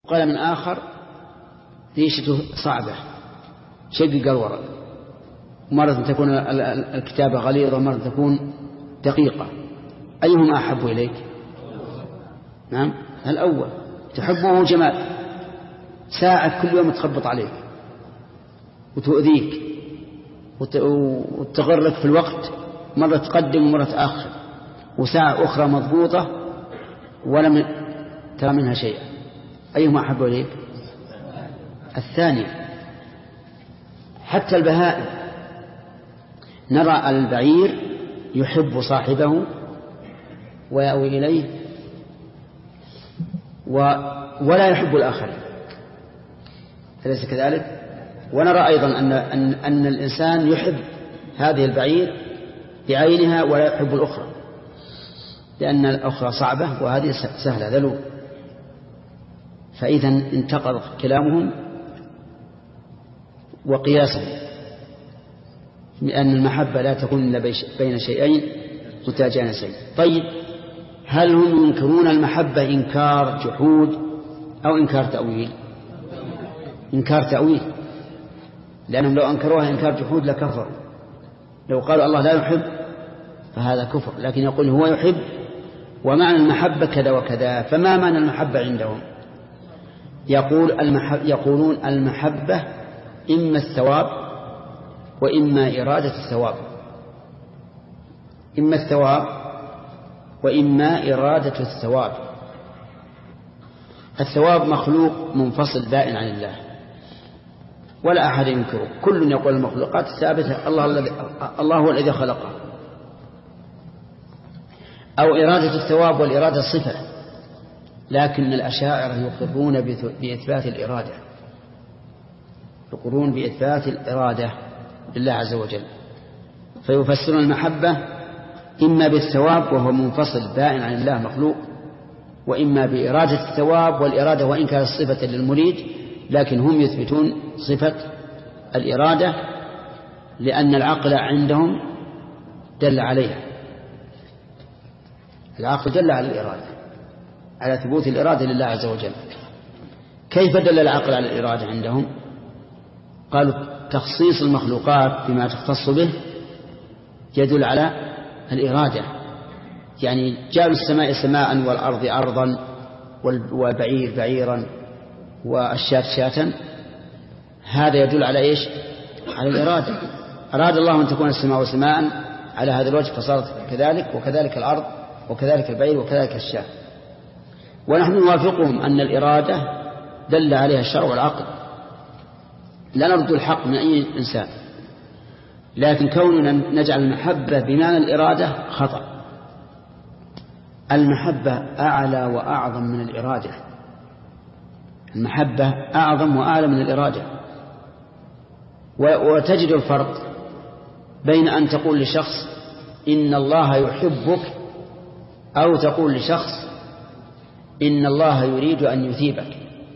قال من آخر ريشته صعبة شقق الورق، مرة تكون الكتابة غليظة ومرة تكون دقيقة، أيهما أحب إليك؟ نعم الأول، تحبه جمال، ساعة كل يوم تخبط عليك وتؤذيك وتغرك في الوقت، مرة تقدم ومرة تأخر، وساعة أخرى مضبوطة ولم ترى منها شيئا، أيهما أحب إليك؟ الثاني. حتى البهائم نرى البعير يحب صاحبه ويأوي إليه ولا يحب الآخر، أليس كذلك؟ ونرى أيضا أن الإنسان يحب هذه البعير بعينها ولا يحب الأخرى، لأن الأخرى صعبة وهذه سهلة ذلول. فإذا انتقض كلامهم وقياسهم، لأن المحبة لا تكون إلا بين شيئين متجانسين. طيب، هل هم ينكرون المحبة إنكار جحود أو إنكار تأويل؟ إنكار تأويل، لأنهم لو أنكروها إنكار جحود لكفروا. لو قالوا الله لا يحب فهذا كفر، لكن يقول هو يحب ومعنى المحبة كذا وكذا. فما معنى المحبة عندهم؟ يقولون المحبة إما الثواب وإما إرادة الثواب، إما الثواب وإما إرادة الثواب. الثواب مخلوق منفصل بائن عن الله ولا أحد ينكره، كل يقول المخلوقات الثابتة الله هو الذي خلقها. أو إرادة الثواب والإرادة صفة، لكن الأشاعرة يقرون بإثبات الإرادة، يقرون بإثبات الإرادة لله عز وجل، فيفسرون المحبة إما بالثواب وهو منفصل بائن عن الله مخلوق، وإما بإرادة الثواب، والإرادة وإن كانت صفة للمريد لكن هم يثبتون صفة الإرادة لأن العقل عندهم دل عليها. العقل دل على الإرادة، على ثبوت الإرادة لله عز وجل. كيف دل العقل على الإرادة عندهم؟ قالوا تخصيص المخلوقات بما تختص به يدل على الإرادة، يعني جعل السماء سماء والأرض أرضا والبعير بعيرا والشاة شاة، هذا يدل على إيش؟ على الإرادة. أراد الله أن تكون السماء سماء على هذا الوجه فصارت كذلك، وكذلك الأرض وكذلك البعير وكذلك الشاة. ونحن نوافقهم أن الإرادة دل عليها الشرع والعقل، لا نرد الحق من أي إنسان، لكن كوننا نجعل المحبة بمعنى الإرادة خطأ. المحبة أعلى وأعظم من الإرادة، المحبة أعظم وأعلى من الإرادة. وتجد الفرق بين أن تقول لشخص إن الله يحبك أو تقول لشخص إن الله يريد أن يثيبك،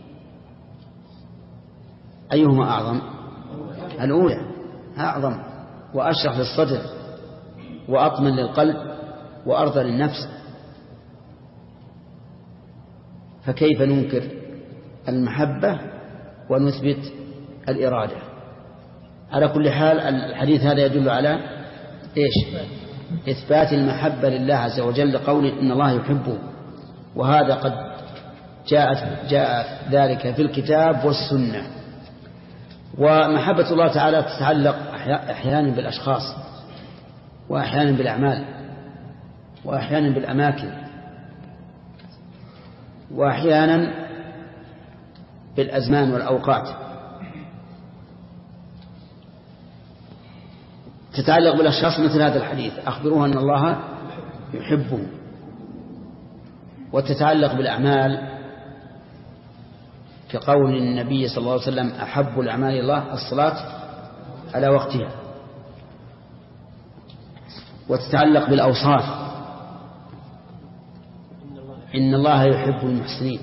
أيهما أعظم؟ الأولى أعظم وأشرح للصدر وأطمن للقلب وأرضى للنفس. فكيف ننكر المحبة ونثبت الإرادة؟ على كل حال الحديث هذا يدل على إيش؟ إثبات المحبة لله عز وجل، قول إن الله يحبه، وهذا قد جاء ذلك في الكتاب والسنة. ومحبة الله تعالى تتعلق أحيانا بالأشخاص، وأحيانا بالأعمال، وأحيانا بالأماكن، وأحيانا بالأزمان والأوقات. تتعلق بالأشخاص مثل هذا الحديث أخبروه أن الله يحبه، وتتعلق بالأعمال كقول النبي صلى الله عليه وسلم أحب الأعمال إلى الله الصلاة على وقتها. وتتعلق بالأوصاف إن الله يحب المحسنين.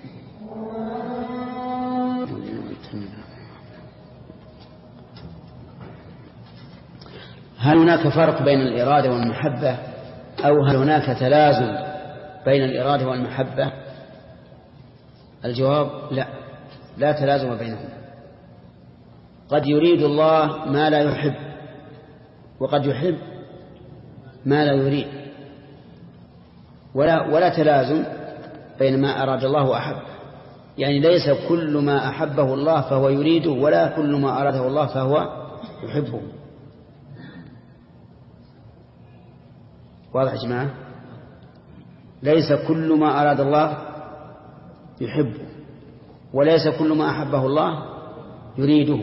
هل هناك فرق بين الإرادة والمحبة، أو هل هناك تلازم بين الإرادة والمحبة؟ الجواب لا تلازم بينهم. قد يريد الله ما لا يحب، وقد يحب ما لا يريد، ولا تلازم بين ما أراد الله وأحب. يعني ليس كل ما أحبه الله فهو يريده، ولا كل ما أراده الله فهو يحبه. واضح يا جماعة؟ ليس كل ما أراد الله يحبه، وليس كل ما أحبه الله يريده.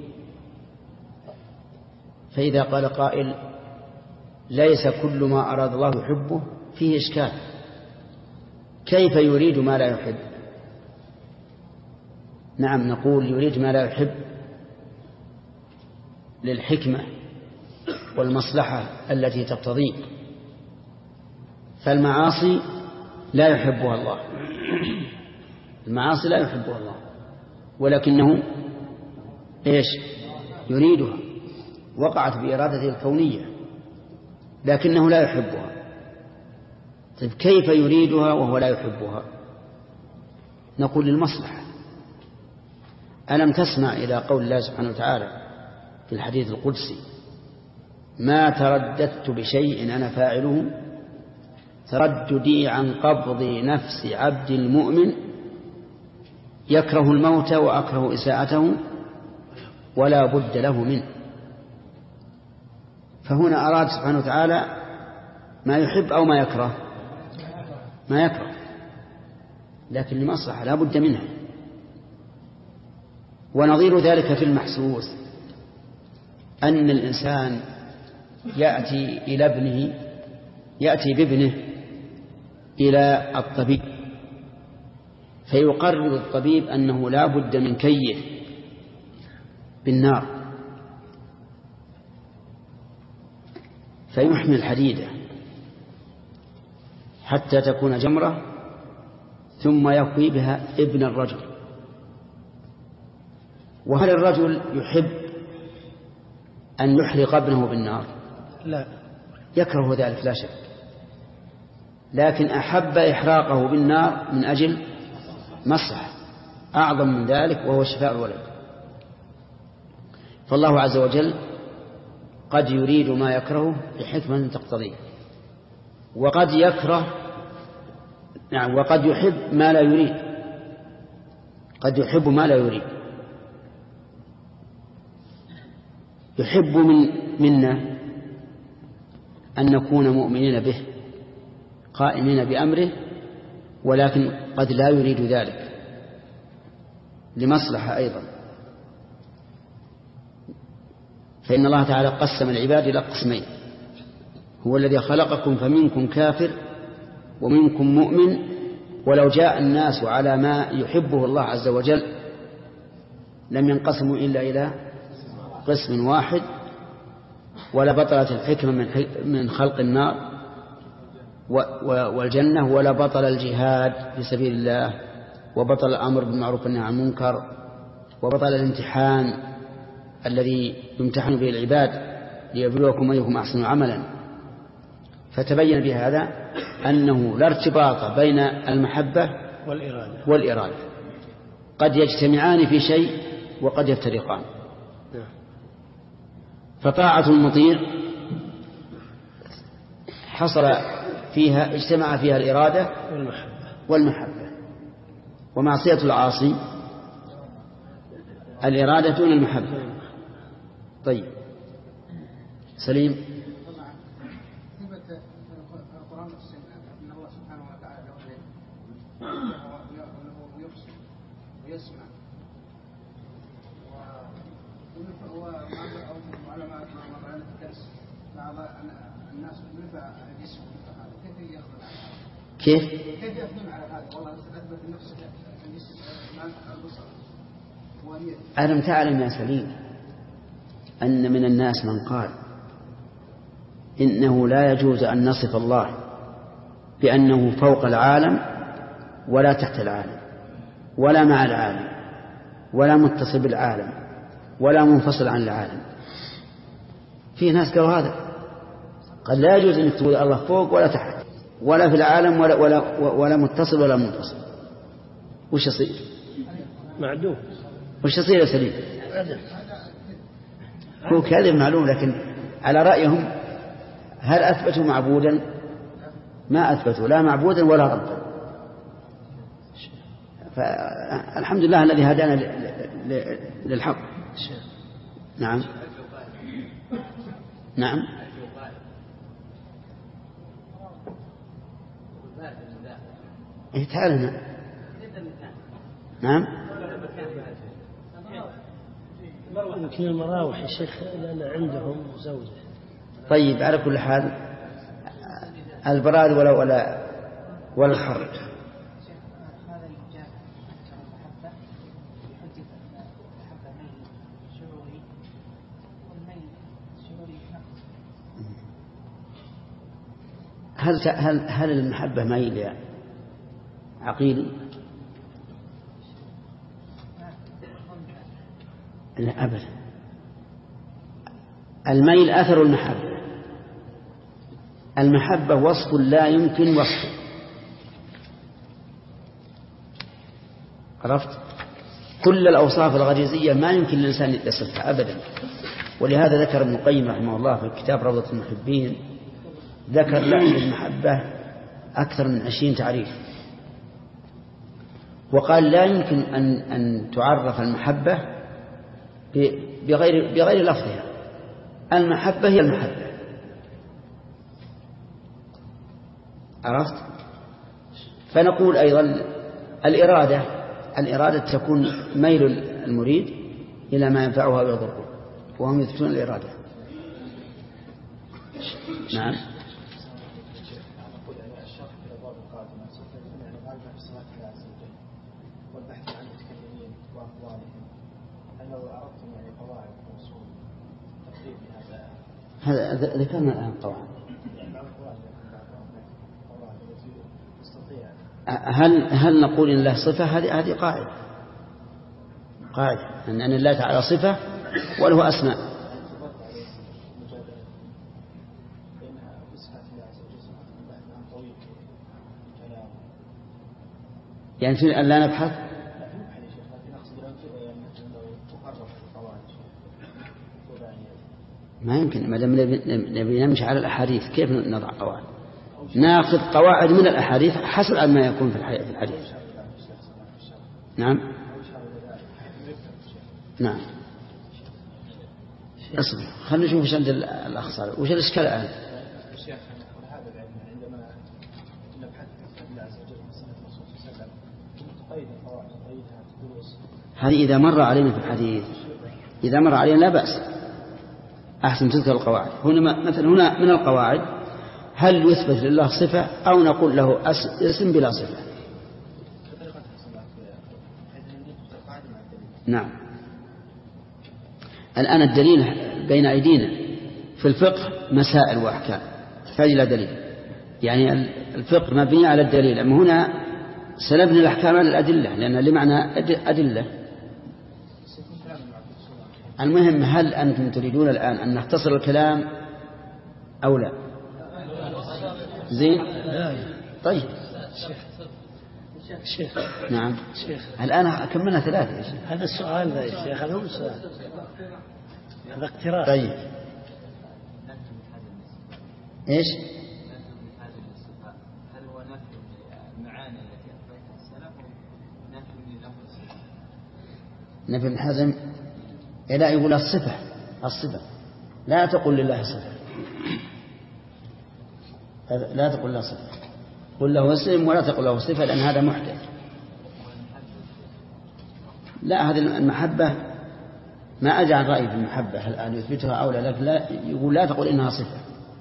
فإذا قال قائل ليس كل ما أراد الله يحبه، فيه إشكال. كيف يريد ما لا يحب؟ نعم، نقول يريد ما لا يحب للحكمة والمصلحة التي تقتضيه. فالمعاصي لا يحبها الله، المعاصي لا يحبها الله، ولكنه إيش يريدها، وقعت بإرادته الكونية، لكنه لا يحبها. طيب كيف يريدها وهو لا يحبها؟ نقول للمصلحة. ألم تسمع إلى قول الله سبحانه وتعالى في الحديث القدسي: ما ترددت بشيء أنا فاعله ترددي عن قبض نفس عبد المؤمن يكره الموت وأكره إساءته ولا بد له منه. فهنا أراد سبحانه وتعالى ما يحب أو ما يكره؟ ما يكره، لكن لمصلحة لا بد منها. ونظير ذلك في المحسوس أن الإنسان يأتي بابنه إلى الطبيب، فيقرر الطبيب أنه لا بد من كيه بالنار، فيحمل حديدة حتى تكون جمرة، ثم يكوي بها ابن الرجل. وهل الرجل يحب أن يحرق ابنه بالنار؟ لا، يكره ذلك لا شك، لكن أحب إحراقه بالنار من أجل مصلحة أعظم من ذلك، وهو شفاء الولد. فالله عز وجل قد يريد ما يكره لحكمة تقتضيه، وقد يكره وقد يحب ما لا يريد، قد يحب ما لا يريد. يحب منا أن نكون مؤمنين به قائمين بأمره، ولكن قد لا يريد ذلك لمصلحة أيضا. فإن الله تعالى قسم العباد إلى قسمين: هو الذي خلقكم فمنكم كافر ومنكم مؤمن. ولو جاء الناس على ما يحبه الله عز وجل لم ينقسموا إلا إلى قسم واحد، ولا بطلت الحكمة من خلق النار والجنة، ولا بطل الجهاد في سبيل الله، وبطل الأمر بالمعروف والنهي عن المنكر، وبطل الامتحان الذي يمتحن به العباد ليبلوكم أيكم أحسن عملا. فتبين بهذا أنه لا ارتباط بين المحبة والإرادة، قد يجتمعان في شيء وقد يفترقان. فطاعة المطيع حصل فيها اجتمع فيها الإرادة والمحبة، ومعصية العاصي الإرادة دون المحبة. طيب سليم. القرآن أن الله سبحانه وتعالى يبصر ويسمع، وعلى ما مر الكنس بعض الناس نفع الجسم، كيف يأخذون على هذا؟ كيف يأخذون على هذا؟ والله أثبت نفسه الجسم البصر واليد. ألم تعلم يا سليم أن من الناس من قال إنه لا يجوز أن نصف الله بأنه فوق العالم ولا تحت العالم ولا مع العالم ولا متصل بالعالم ولا منفصل عن العالم؟ في ناس قالوا هذا، قال لا يجوز أن تقول الله فوق ولا تحت ولا في العالم ولا متصل ولا منفصل. وش يصير؟ معدوم. وش يصير يا سليم؟ هو كذب معلوم، لكن على رأيهم هل أثبتوا معبودا؟ ما أثبتوا لا معبودا ولا ربا. فالحمد لله الذي هدانا للحق. نعم نعم. تعال هنا. نعم. يمكن المراوح يا شيخ لأن عندهم زوجة. طيب على كل حال البراد ولا الحر. هل المحبة ميل يا عقيل؟ لا أبدا. الميل أثر المحبة. المحبة وصف لا يمكن وصفه. عرفت؟ كل الأوصاف الغريزية ما يمكن للإنسان يصفها أبدا. ولهذا ذكر ابن القيم رحمه الله في كتاب روضة المحبين، ذكر للمحبة أكثر من 20 تعريف، وقال لا يمكن أن تعرف المحبة بغير لفظها. المحبة هي المحبة. عرفت؟ فنقول أيضا الإرادة تكون ميل المريد إلى ما ينفعه أو يضره، وهم يثبتون الإرادة. نعم. هذا ذكرنا الآن قواعد. هل نقول إن له صفة؟ هذه قاعدة أن الله تعالى صفة وله أسماء. يعني في أن لا نبحث. ما يمكن ما دام نبي نمشي على الأحاديث كيف نضع قواعد؟ ناخذ قواعد من الأحاديث حسب ما يكون في الحديث. نعم نعم. اصبر خلينا نشوف ايش عند الأخ صالح. وش الإشكال الآن؟ هذه إذا مر علينا في الحديث، إذا مر علينا لا بأس، أحسن تذكر القواعد. مثلا هنا من القواعد هل يثبت لله صفة أو نقول له اسم بلا صفة. نعم. الآن الدليل بين أيدينا في الفقه مسائل وأحكام تحتاج إلى دليل. يعني الفقه مبني على الدليل، أما هنا سلبنا الأحكام على الأدلة لأن لمعنى أدلة. المهم هل أنتم تريدون الآن أن نختصر الكلام أو لا؟ زين. طيب شيخ. نعم شيخ. الآن كملنا 3 يا شيخ. هذا السؤال يا شيخ، هذا هو السؤال، هذا اقتراح. طيب ايش؟ هل هو نفي المعاني التي أثبتها السلف ونفي للفظ الصفة؟ نفي ابن حزم لا يقول الصفة لا تقول لله صفة، لا تقول له صفة، قل له اسم ولا تقول له صفة لأن هذا محدث. لا هذه المحبة ما أجعل رأي في المحبة هل أن يثبتها أو لا يقول لا تقول إنها صفة.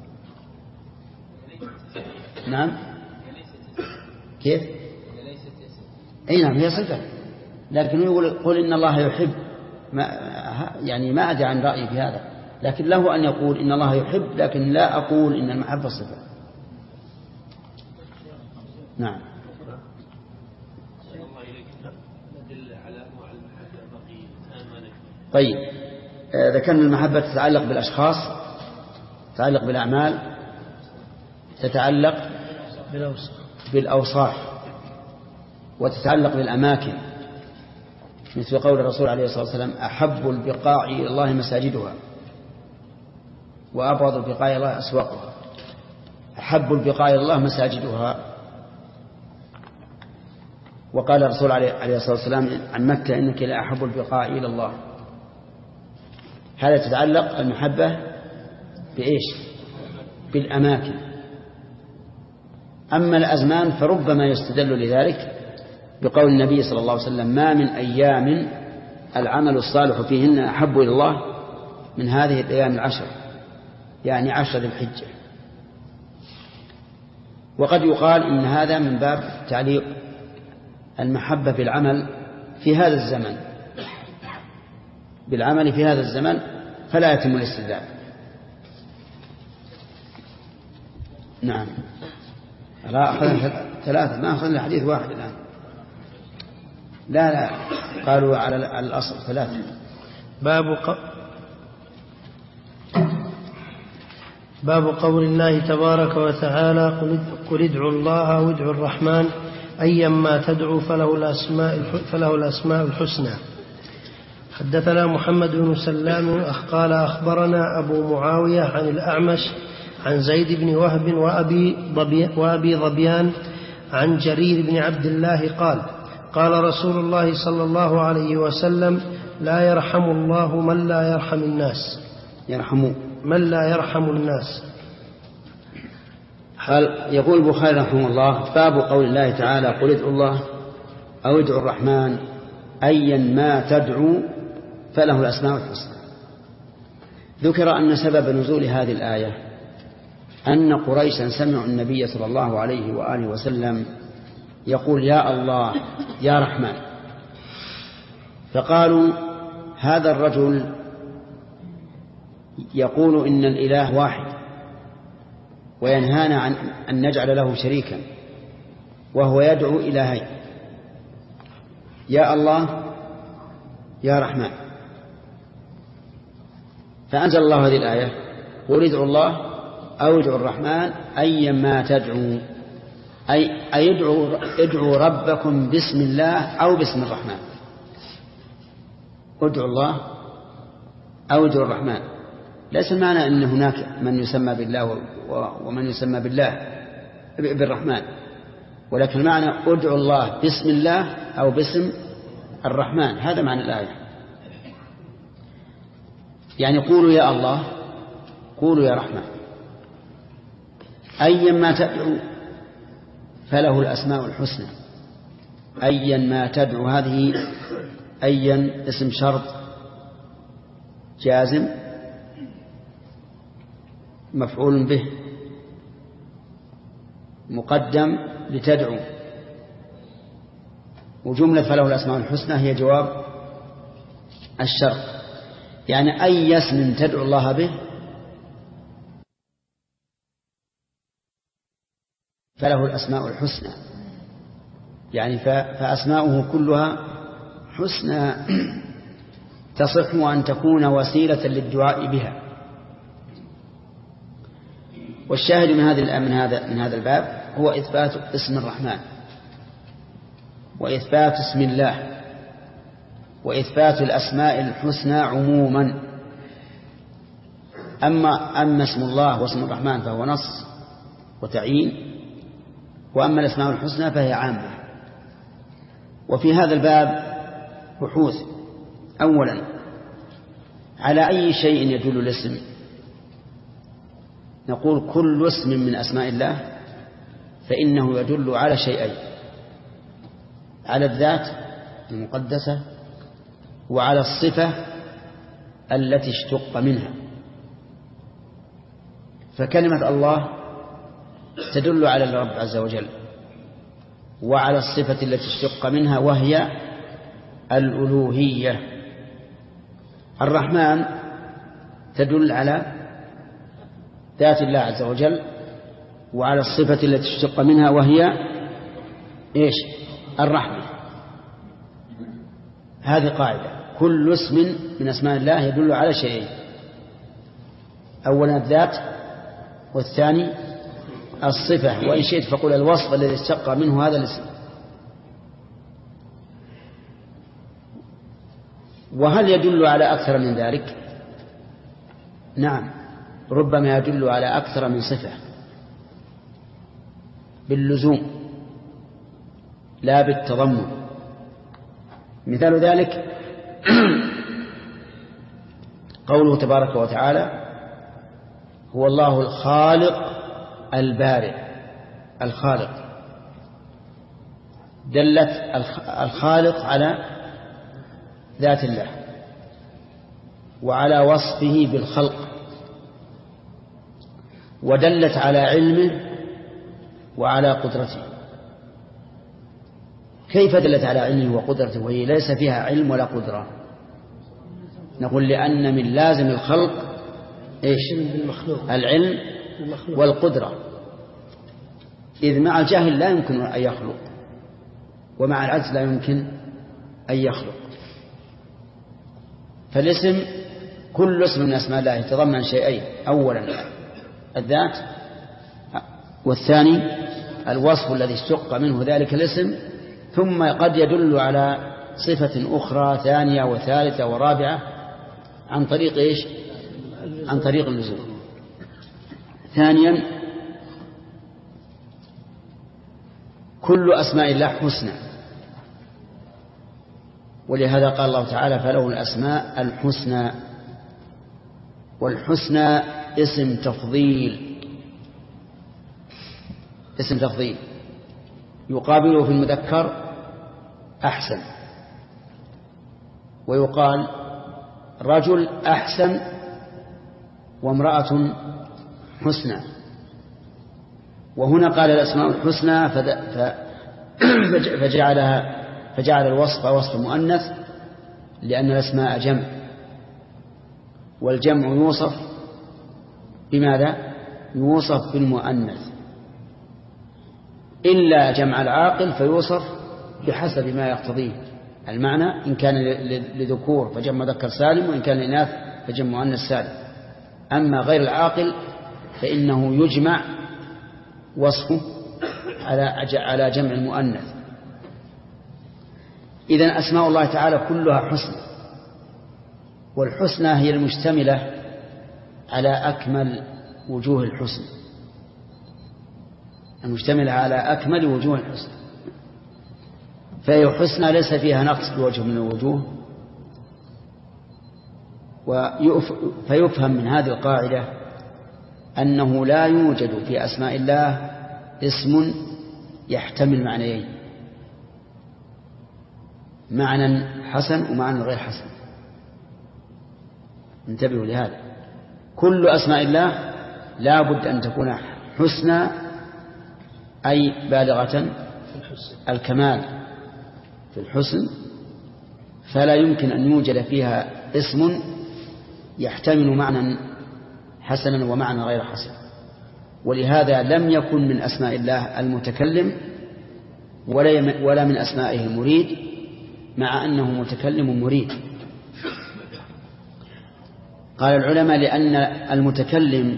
نعم كيف؟ أي نعم هي صفة، لكن يقول قل إن الله يحب، يعني ما أدعي عن رأيي في هذا، لكن له أن يقول إن الله يحب، لكن لا أقول إن المحبة صفة. نعم. طيب ذكرنا المحبة تتعلق بالأشخاص، تتعلق بالأعمال، تتعلق بالأوصاف. وتتعلق بالأماكن، مثل قول الرسول عليه الصلاة والسلام: أحب البقاع إلى الله مساجدها وأبغض البقاع إلى الله أسواقها. أحب البقاع إلى الله مساجدها. وقال الرسول عليه الصلاة والسلام عن مكة: إنك لأحب البقاع إلى الله. هذا تتعلق المحبة بإيش؟ بالأماكن. أما الأزمان فربما يستدل لذلك بقول النبي صلى الله عليه وسلم: ما من أيام العمل الصالح فيهن أحب إلى الله من هذه الأيام العشر، يعني 10 ذي الحجة. وقد يقال إن هذا من باب تعليق المحبة بالعمل في هذا الزمن، بالعمل في هذا الزمن، فلا يتم الاستدلال. نعم. لا، أخذنا 3، ما أخذنا حديث واحد الآن. لا قالوا على الأصل 3. باب قول الله تبارك وتعالى: قل ادعوا الله أو ادعوا الرحمن أيما تدعوا فله الأسماء الحسنى. حدثنا محمد بن سلام قال أخبرنا أبو معاوية عن الأعمش عن زيد بن وهب وأبي ظبيان عن جرير بن عبد الله قال: قال رسول الله صلى الله عليه وسلم: لا يرحم الله من لا يرحم الناس. من لا يرحم الناس. يقول البخاري رحمه الله: باب قول الله تعالى: قل ادعوا الله أو ادعوا الرحمن أيا ما تدعوا فله الأسماء الحسنى. ذكر أن سبب نزول هذه الآية أن قريشا سمعوا النبي صلى الله عليه وآله وسلم يقول: يا الله يا رحمن، فقالوا: هذا الرجل يقول إن الإله واحد وينهانا عن أن نجعل له شريكا، وهو يدعو إلهين: يا الله يا رحمن. فأنزل الله هذه الآية: قل ادعوا الله أو ادعوا الرحمن أيما تدعوا، أي ادعوا ربكم باسم الله أو باسم الرحمن. ادعوا الله أو ادعوا الرحمن. ليس معنى أن هناك من يسمى بالله ومن يسمى بالرحمن، ولكن معنى ادعوا الله باسم الله أو باسم الرحمن. هذا معنى الآية. يعني قولوا يا الله، قولوا يا رحمن، أيا ما تدعوا فله الأسماء الحسنى. أيا ما تدعوا، هذه أيا اسم شرط جازم مفعول به مقدم لتدعو، وجملة فله الأسماء الحسنى هي جواب الشرط. يعني أي اسم تدعو الله به فله الأسماء الحسنى، يعني فأسماؤه كلها حسنى تصح أن تكون وسيلة للدعاء بها. والشاهد من هذا الباب هو إثبات اسم الرحمن، وإثبات اسم الله، وإثبات الأسماء الحسنى عموما. أما اسم الله واسم الرحمن فهو نص وتعيين، وأما الأسماء الحسنى فهي عامة. وفي هذا الباب بحوث. أولا، على أي شيء يدل الاسم؟ نقول كل اسم من أسماء الله فإنه يدل على شيئين: على الذات المقدسة وعلى الصفة التي اشتق منها. فكلمة الله تدل على الرب عز وجل وعلى الصفة التي اشتق منها وهي الألوهية. الرحمن تدل على ذات الله عز وجل وعلى الصفة التي اشتق منها وهي إيش؟ الرحمة. هذه قاعدة: كل اسم من أسماء الله يدل على شيئين: أولا الذات، والثاني الصفة، وإن شئت فقل الوصف الذي اشتق منه هذا الاسم. وهل يدل على أكثر من ذلك؟ نعم، ربما يدل على أكثر من صفة باللزوم لا بالتضمن. مثال ذلك قوله تبارك وتعالى هو الله الخالق البارئ. الخالق دلت الخالق على ذات الله وعلى وصفه بالخلق، ودلت على علمه وعلى قدرته. كيف دلت على علمه وقدرته وهي ليس فيها علم ولا قدرة؟ نقول لأن من لازم الخلق إيش؟ العلم والقدرة، إذ مع الجاهل لا يمكن أن يخلق، ومع العجز لا يمكن أن يخلق. فالاسم كل اسم من أسماء الله يتضمن شيئين: أولا الذات، والثاني الوصف الذي اشتق منه ذلك الاسم، ثم قد يدل على صفة أخرى ثانية وثالثة ورابعة عن طريق إيش؟ عن طريق اللزوم. ثانيا كل أسماء الله حسنى، ولهذا قال الله تعالى فله الأسماء الحسنى. والحسنى اسم تفضيل، اسم تفضيل يقابله في المذكر أحسن، ويقال رجل أحسن وامرأة حسنى. وهنا قال الأسماء الحسنى فجعل الوصف وصف مؤنث، لأن الأسماء جمع، والجمع يوصف بماذا؟ يوصف بالمؤنث، إلا جمع العاقل فيوصف بحسب ما يقتضيه المعنى، إن كان لذكور فجمع مذكر سالم، وإن كان لإناث فجمع مؤنث سالم. أما غير العاقل فإنه يجمع وصفه على جمع المؤنث. إذن أسماء الله تعالى كلها حسنى، والحسنى هي المشتملة على أكمل وجوه الحسن، المشتملة على أكمل وجوه الحسن، فهي حسنى ليس فيها نقص بوجه من الوجوه. فيفهم من هذه القاعدة أنه لا يوجد في أسماء الله اسم يحتمل معنيين: معنى حسن ومعنى غير حسن. انتبهوا لهذا، كل أسماء الله لا بد أن تكون حسنى، أي بالغة الكمال في الحسن، فلا يمكن أن يوجد فيها اسم يحتمل معنى حسنا ومعنى غير حسن. ولهذا لم يكن من أسماء الله المتكلم ولا من أسمائه المريد، مع أنه متكلم مريد. قال العلماء لأن المتكلم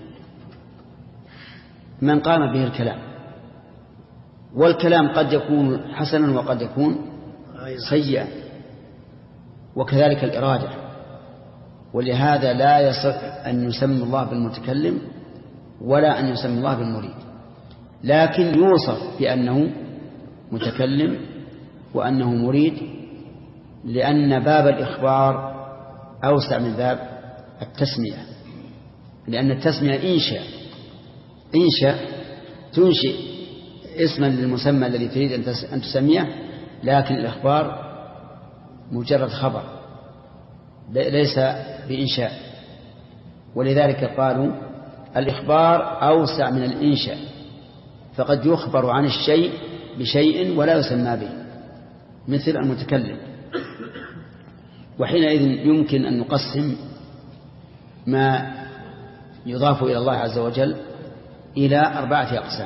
من قام به الكلام، والكلام قد يكون حسنا وقد يكون سيئا، وكذلك الإرادة. ولهذا لا يصح أن يسمى الله بالمتكلم ولا أن يسمى الله بالمريد، لكن يوصف بأنه متكلم وأنه مريد، لأن باب الإخبار أوسع من باب التسمية، لأن التسمية إنشاء تنشئ اسما للمسمى الذي تريد أن تسميه، لكن الإخبار مجرد خبر ليس بإنشاء. ولذلك قالوا الإخبار أوسع من الإنشاء، فقد يخبر عن الشيء بشيء ولا يسمى به، مثل المتكلم. وحينئذ يمكن أن نقسم ما يضاف إلى الله عز وجل إلى 4 أقسام: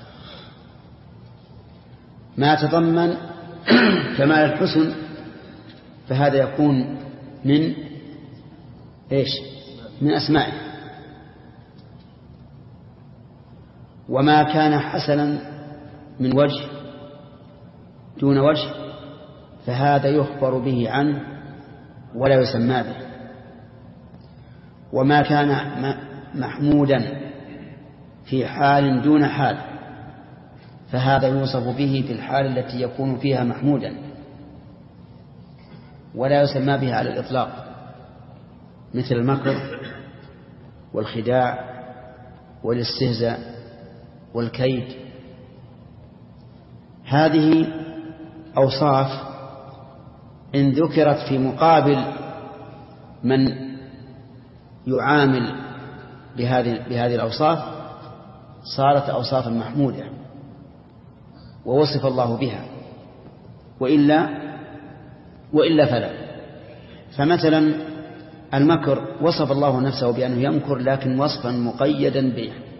ما تضمن كمال الحسن فهذا يكون من إيش؟ من أسمائه. وما كان حسنا من وجه دون وجه فهذا يخبر به عنه ولا يسمى به. وما كان محمودا في حال دون حال فهذا يوصف به في الحال التي يكون فيها محمودا ولا يسمى به على الإطلاق، مثل المكر والخداع والاستهزاء والكيد. هذه أوصاف إن ذكرت في مقابل من يعامل بهذه الأوصاف صارت أوصافا محمودة ووصف الله بها، وإلا فلا. فمثلا المكر وصف الله نفسه بأنه يمكر، لكن وصفا مقيدا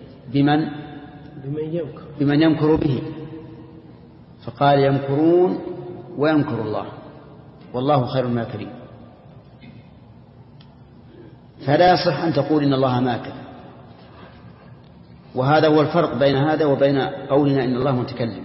بمن يمكر به، فقال يمكرون ويمكر الله والله خير الماكرين. فلا يصح أن تقول إن الله ماكر، وهذا هو الفرق بين هذا وبين قولنا إن الله متكلم،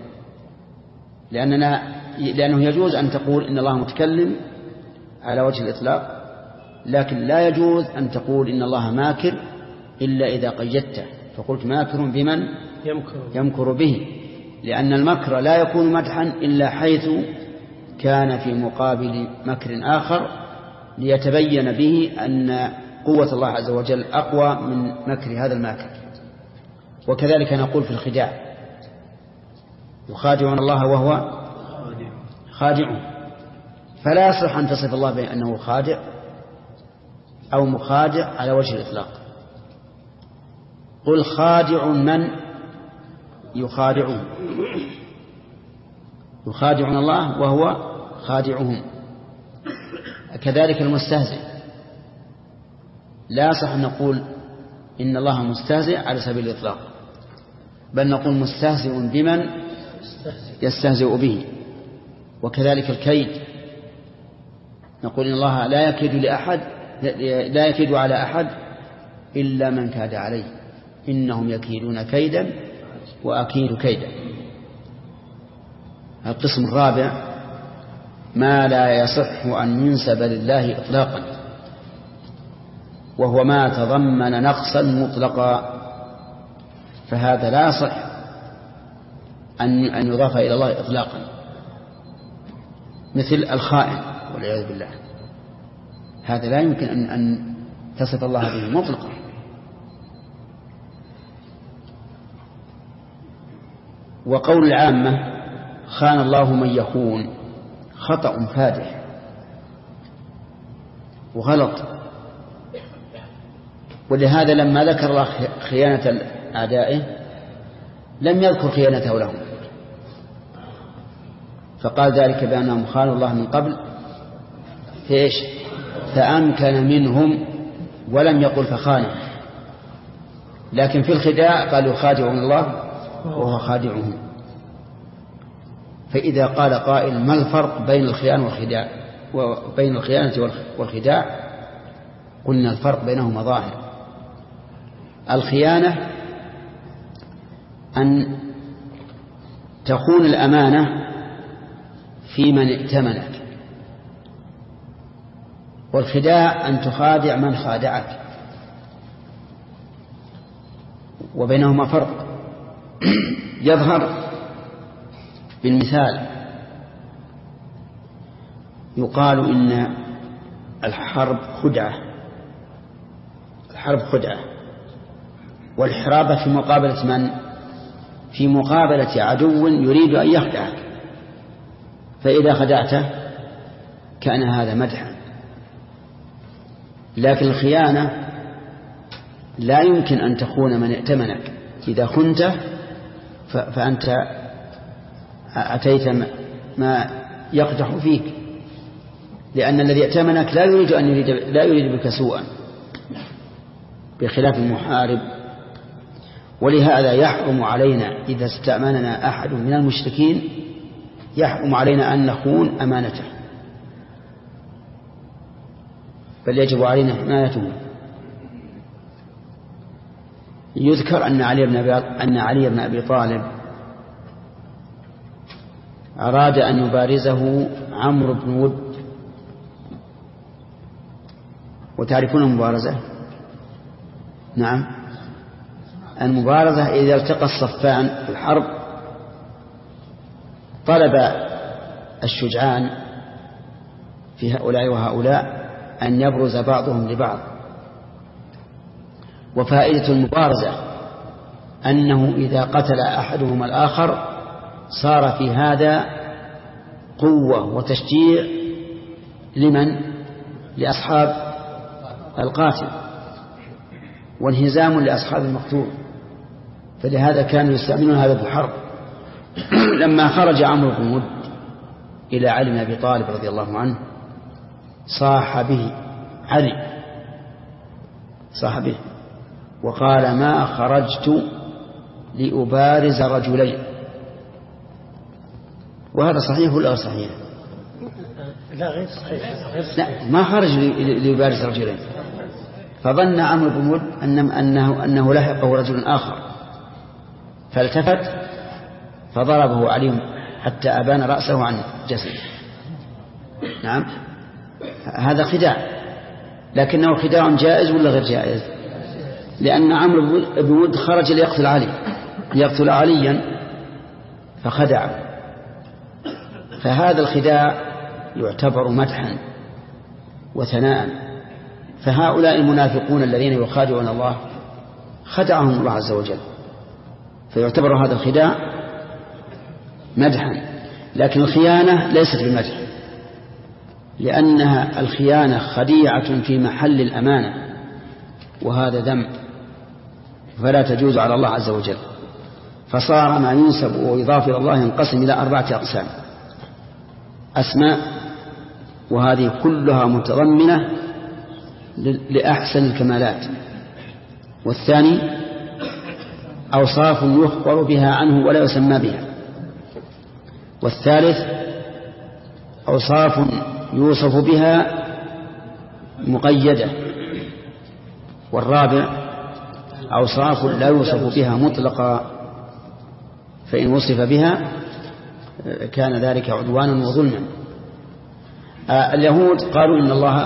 لأنه يجوز أن تقول إن الله متكلم على وجه الإطلاق، لكن لا يجوز أن تقول إن الله ماكر إلا إذا قيدته فقلت ماكر بمن يمكر به، لأن المكر لا يكون مدحا إلا حيث كان في مقابل مكر آخر ليتبين به أن قوة الله عز وجل أقوى من مكر هذا الماكر. وكذلك نقول في الخداع يخادعون الله وهو خادع، فلا يصح أن تصف الله بأنه خادع أو مخادع على وجه الإطلاق. قل خادع من يخادعون الله وهو خادعهم. كذلك المستهزئ لا يصح أن نقول إن الله مستهزئ على سبيل الإطلاق، بل نقول مستهزئ بمن يستهزئ به. وكذلك الكيد نقول إن الله لا يكيد على أحد إلا من كاد عليه، إنهم يكيدون كيدا وأكيد كيدا. القسم الرابع ما لا يصح أن ينسب لله إطلاقا، وهو ما تضمن نقصا مطلقا، فهذا لا يصح أن يضاف إلى الله إطلاقا، مثل الخائن والعياذ بالله، هذا لا يمكن أن تصف الله به مطلقا. وقول العامة خان الله من يخون خطأ فادح وغلط، ولهذا لما ذكر الله خيانة أعدائه لم يذكر خيانته لهم، فقال ذلك بأنهم خانوا الله من قبل فأمكن منهم، ولم يقل فخانه. لكن في الخداع قال يخادعون الله وهو خادعهم. فإذا قال قائل ما الفرق بين الخيانة والخداع وبين الخيانة والخداع، قلنا الفرق بينهما ظاهر. الخيانة أن تخون الأمانة في من ائتمنك، والخداع أن تخادع من خادعك، وبينهما فرق يظهر بالمثال. يقال إن الحرب خدعة، والحرابة في مقابلة من؟ في مقابلة عدو يريد أن يخدعك، فإذا خدعته كان هذا مدحا. لكن الخيانة لا يمكن أن تخون من ائتمنك، إذا خنته فأنت أتيت ما يقدح فيك، لأن الذي ائتمنك لا يريد بك سوءا بخلاف المحارب. ولهذا يحرم علينا إذا استأمننا أحد من المشركين يحرم علينا أن نخون أمانته، بل يجب علينا حمايته. يذكر أن علي بن أبي طالب أراد أن يبارزه عمرو بن ود وتعرفون المبارزة؟ نعم، المبارزة إذا التقى الصفان في الحرب طلب الشجعان في هؤلاء وهؤلاء أن يبرز بعضهم لبعض. وفائدة المبارزة أنه إذا قتل أحدهما الآخر صار في هذا قوة وتشجيع لمن؟ لأصحاب القاتل، وانهزام لأصحاب المقتول. فلهذا كانوا يستعملون هذا في الحرب. لما خرج عمرو بن ود إلى علي بن أبي طالب رضي الله عنه صاح به علي، صاح به وقال: ما خرجت لأبارز رجلين. وهذا صحيح ولا غير صحيح؟ لا غير صحيح. لا، ما خرج ليبارز رجلين. فظن عمرو بن ود أنه لحقه رجل آخر، فالتفت فضربه عليهم حتى أبان رأسه عن جسده. نعم، هذا خداع، لكنه خداع جائز ولا غير جائز؟ لأن عمرو بن ود خرج ليقتل عليا فخدعه، فهذا الخداع يعتبر مدحا وثناء. فهؤلاء المنافقون الذين يخادعون الله خدعهم الله عز وجل، فيعتبر هذا الخداع مدحا. لكن الخيانة ليست بمدح، لأنها الخيانة خديعة في محل الأمانة، وهذا ذنب فلا تجوز على الله عز وجل. فصار ما ينسب ويضاف إلى الله ينقسم إلى 4 أقسام: أسماء، وهذه كلها متضمنة لأحسن الكمالات. والثاني أوصاف يخبر بها عنه ولا يسمى بها. والثالث أوصاف يوصف بها مقيدة. والرابع أوصاف لا يوصف بها مطلقا، فإن وصف بها كان ذلك عدوانا وظلما. اليهود قالوا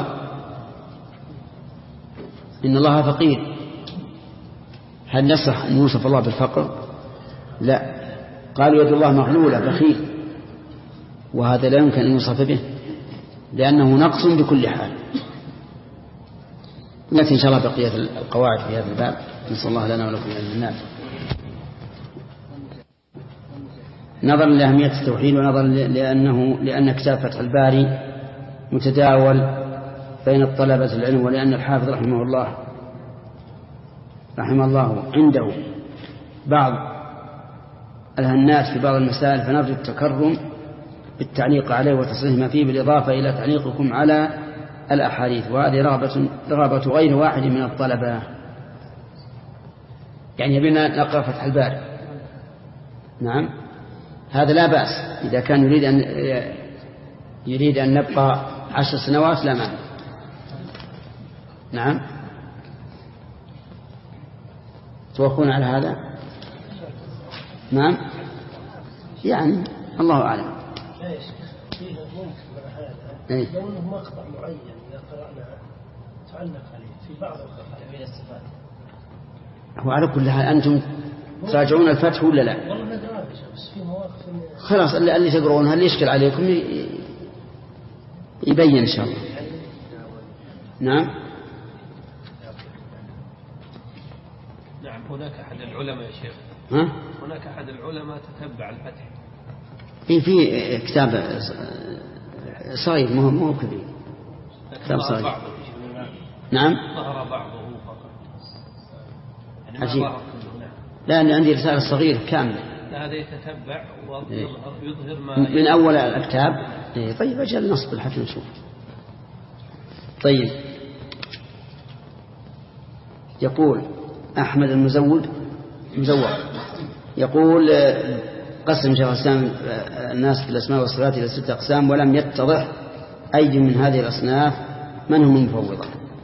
إن الله فقير. هل يصح أن يوصف الله بالفقر؟ لا، قالوا يد الله مغلولة بخيل، وهذا لا يمكن أن يوصف به لأنه نقص بكل حال. نأتي إن شاء الله بقية القواعد في هذا الباب. نسأل الله لنا ولكم من الناس. نظرا لأهمية التوحيد، ونظرا لأن كتاب فتح الباري متداول بين الطلبة العلم، ولأن الحافظ رحمه الله عنده بعض الهنات في بعض المسائل، فنرجو التكرم بالتعليق عليه وتصحيح ما فيه، بالإضافة إلى تعليقكم على الأحاديث. وهذه رغبة غير واحد من الطلبة، يعني يبينا نقرأ فتح الباري. نعم، هذا لا بأس إذا كان يريد أن نبقى 10 سنوات لا مانع. نعم، توافقون على هذا؟ نعم، يعني الله أعلم. لو أنه مقطع معين إذا قرأناه تعلق عليه في بعض الصفات. هو على كل حال أنتم تراجعون الفتح ولا لا؟ والله ما أدري، بس في مواقف خلاص اللي تقرؤونها اللي يشكل عليكم يبين إن شاء الله. نعم. نعم، هناك أحد العلماء يا شيخ. هناك أحد العلماء تتبع الفتح. في كتاب صغير مو كبير، كتاب صغير. نعم، ظهر بعضه فقط. عجيب. لا، أنا عندي رسالة صغيرة كاملة. هذا يتتبع ويظهر ما من أول الكتاب. طيب أجل نصب الحكي نشوف. طيب، يقول أحمد المزوق يقول: قسم شيخ الإسلام الناس في الأسماء والصفات إلى 6 أقسام، ولم يتضح أي من هذه الأصناف من هم المفوضة.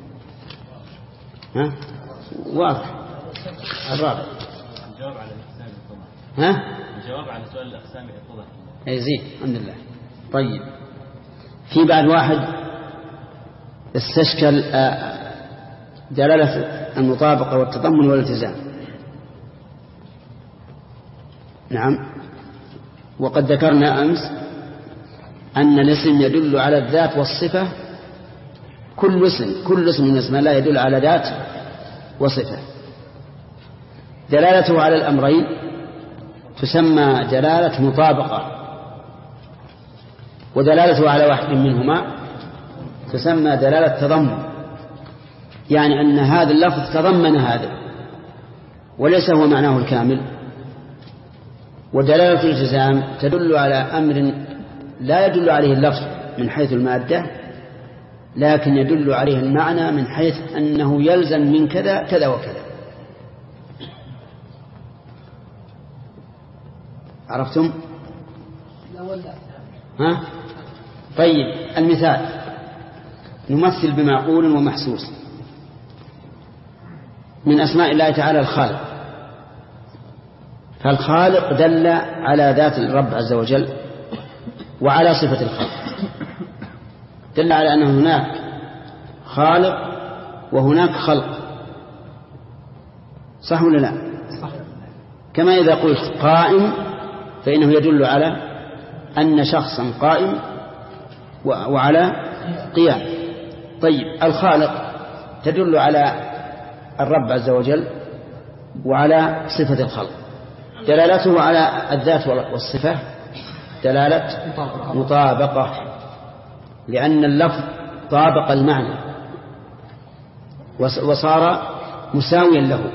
واضح. الرابع الجواب على الأقسام الجواب على سؤال الأقسام يتضح. زين، الحمد لله. طيب، في بعد واحد استشكل دلالة المطابقة والتضمن والالتزام. نعم. وقد ذكرنا أمس أن الاسم يدل على الذات والصفة، كل اسم من اسم الله يدل على ذات وصفة. دلالته على الأمرين تسمى دلالة مطابقة، ودلالته على واحد منهما تسمى دلالة تضمن، يعني أن هذا اللفظ تضمن هذا وليس هو معناه الكامل. ودلالة الالتزام تدل على أمر لا يدل عليه اللفظ من حيث المادة، لكن يدل عليه المعنى من حيث أنه يلزم من كذا كذا وكذا. عرفتم؟ ها؟ طيب، المثال نمثل بمعقول ومحسوس. من أسماء الله تعالى الخالق، فالخالق دل على ذات الرب عز وجل وعلى صفة الخلق، دل على أن هناك خالق وهناك خلق، صح ولا لا؟ صح. كما إذا قلت قائم فإنه يدل على أن شخصا قائم وعلى قيام. طيب، الخالق تدل على الرب عز وجل وعلى صفة الخلق، دلالته على الذات والصفة دلالة مطابقة، لأن اللفظ طابق المعنى وصار مساويا له،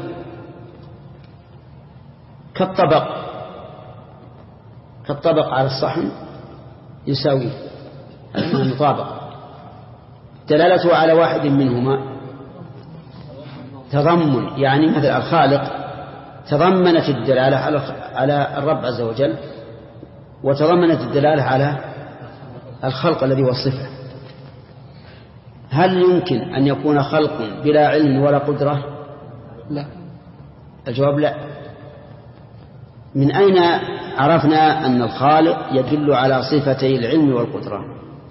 كالطبق على الصحن يساوي المطابقة. دلالته على واحد منهما تضمن، يعني مثل الخالق تضمنت الدلالة على الرب عز وجل، وتضمنت الدلالة على الخلق الذي هو الصفة. هل يمكن أن يكون خلق بلا علم ولا قدرة؟ لا. الجواب لا. من أين عرفنا أن الخالق يدل على صفتي العلم والقدرة؟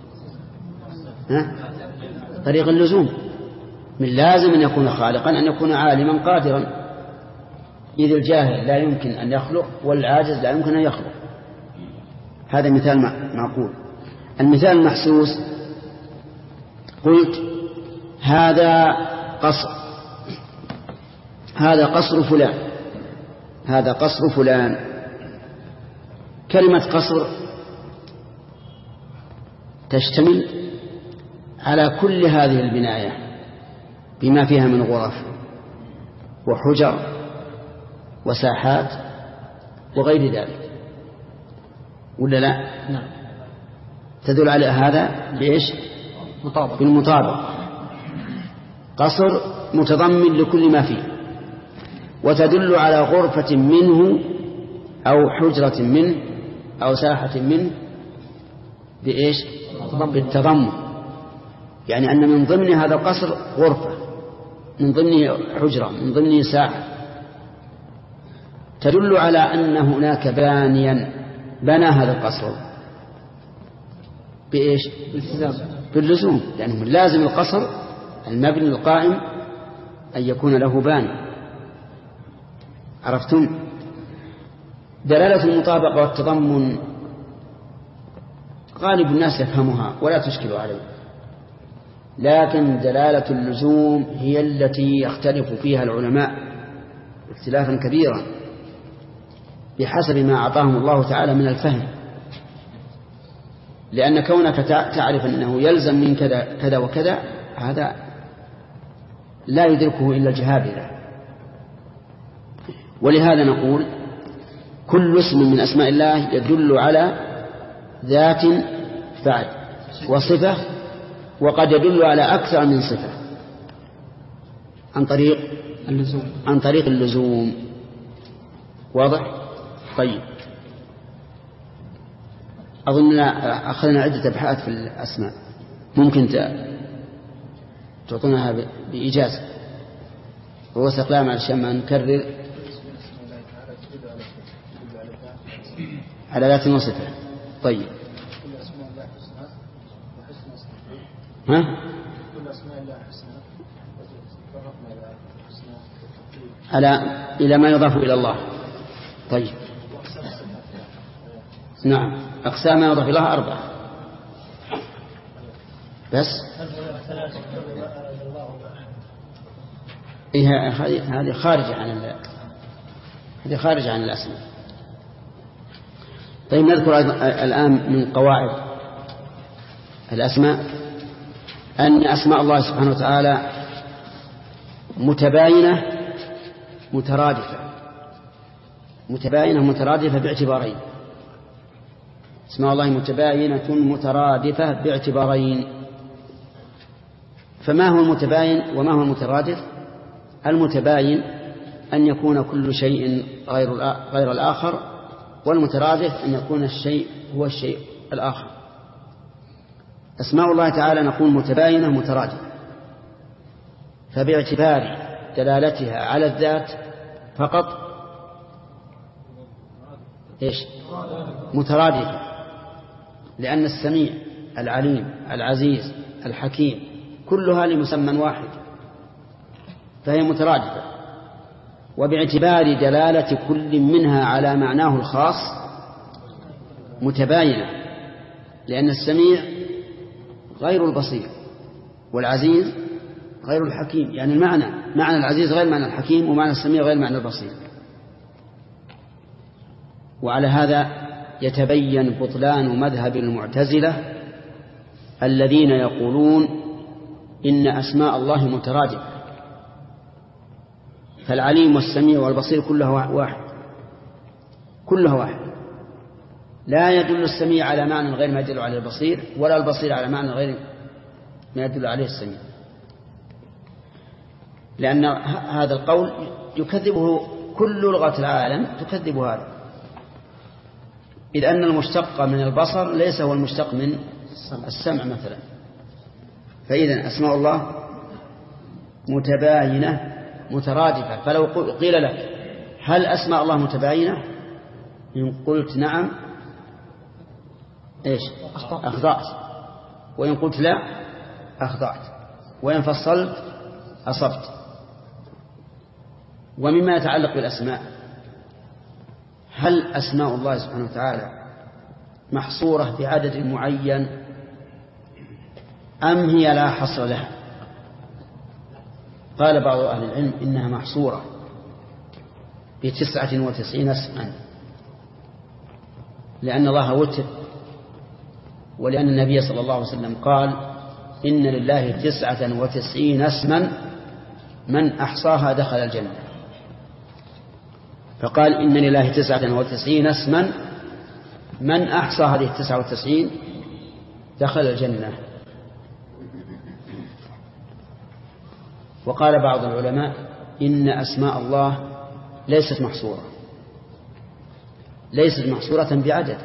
طريق اللزوم. من لازم أن يكون خالقا أن يكون عالما قادرا، إذ الجاهل لا يمكن أن يخلق والعاجز لا يمكن أن يخلق. هذا مثال معقول. المثال المحسوس، قلت هذا قصر فلان، هذا قصر فلان. كلمة قصر تشتمل على كل هذه البناية بما فيها من غرف وحجر وساحات وغير ذلك، ولا لا؟ نعم. تدل على هذا بإيش؟ بالمطابقة. قصر متضمن لكل ما فيه، وتدل على غرفة منه أو حجرة منه أو ساحة منه بإيش؟ بالتضمن، يعني أن من ضمن هذا القصر غرفة، من ضمنه حجرة، من ضمنه ساحة، تدل على أن هناك بانيا بنى هذا القصر بإيش؟ باللزوم، لأنه من لازم القصر المبني القائم أن يكون له باني. عرفتم؟ دلالة المطابقة والتضمن غالب الناس يفهمها ولا تشكل عليه، لكن دلالة اللزوم هي التي يختلف فيها العلماء اختلافا كبيرا بحسب ما أعطاهم الله تعالى من الفهم، لأن كونك تعرف أنه يلزم من كذا وكذا هذا لا يدركه إلا الجهابذة. ولهذا نقول كل اسم من أسماء الله يدل على ذات فعل وصفة، وقد يدل على أكثر من صفة عن طريق اللزوم. واضح؟ طيب، أظننا أخذنا عدة أبحاث في الأسماء، ممكن تعطونها بإجازة واستقلام علشان ما نكرر على ذات وصفة. طيب، ها؟ إلى ما يضاف إلى الله. طيب نعم، أقسام ما يضاف إلى الله 4 بس. هذه خارجة عن الأسماء. طيب نذكر الآن من قواعد الأسماء أن أسماء الله سبحانه وتعالى متباينة مترادفة باعتبارين. اسماء الله متباينة مترادفة باعتبارين. فما هو المتباين وما هو المترادف؟ المتباين أن يكون كل شيء غير الآخر، والمترادف أن يكون الشيء هو الشيء الآخر. أسماء الله تعالى نقول متباينة مترادفة، فباعتبار دلالتها على الذات فقط مترادفة، لأن السميع العليم العزيز الحكيم كلها لمسمى واحد فهي مترادفة. وباعتبار دلالة كل منها على معناه الخاص متباينة، لأن السميع غير البصير والعزيز غير الحكيم، يعني معنى العزيز غير معنى الحكيم، ومعنى السميع غير معنى البصير. وعلى هذا يتبين بطلان مذهب المعتزلة الذين يقولون إن أسماء الله مترادفة، فالعليم والسميع والبصير كلها واحد، لا يدل السميع على معنى غير ما يدل عليه البصير، ولا البصير على معنى غير ما يدل عليه السميع، لأن هذا القول يكذبه كل لغة العالم تكذب هذا، إذ أن المشتق من البصر ليس هو المشتق من السمع مثلا. فإذا أسماء الله متباينة مترادفة. فلو قيل لك هل أسماء الله متباينة؟ إن قلت نعم أخطأت، وإن قلت لا أخطأت، وإن فصلت أصبت. ومما يتعلق بالأسماء، هل أسماء الله سبحانه وتعالى محصورة بعدد معين أم هي لا حصر لها؟ قال بعض أهل العلم إنها محصورة ب99 اسما، لأن الله وتر، ولأن النبي صلى الله عليه وسلم قال إن لله 99 اسما من أحصاها دخل الجنة. فقال إن لله 99 اسما من أحصى هذه 99 دخل الجنة. وقال بعض العلماء إن أسماء الله ليست محصورة بعدد،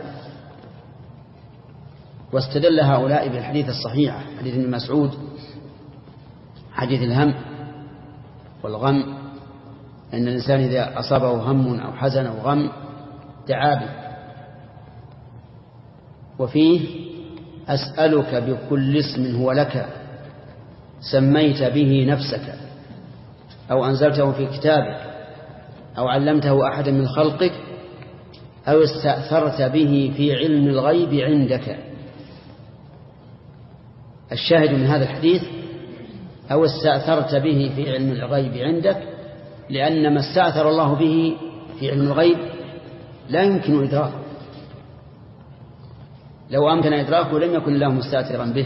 واستدل هؤلاء بالحديث الصحيح حديث ابن مسعود، حديث الهم والغم، أن الإنسان إذا أصابه هم أو حزن أو غم دعا به، وفيه أسألك بكل اسم هو لك سميت به نفسك أو أنزلته في كتابك أو علمته أحدا من خلقك أو استأثرت به في علم الغيب عندك. الشاهد من هذا الحديث أو استأثرت به في علم الغيب عندك، لأن ما استأثر الله به في علم الغيب لا يمكن إدراكه، لو أمكن إدراكه لم يكن الله مستأثرا به،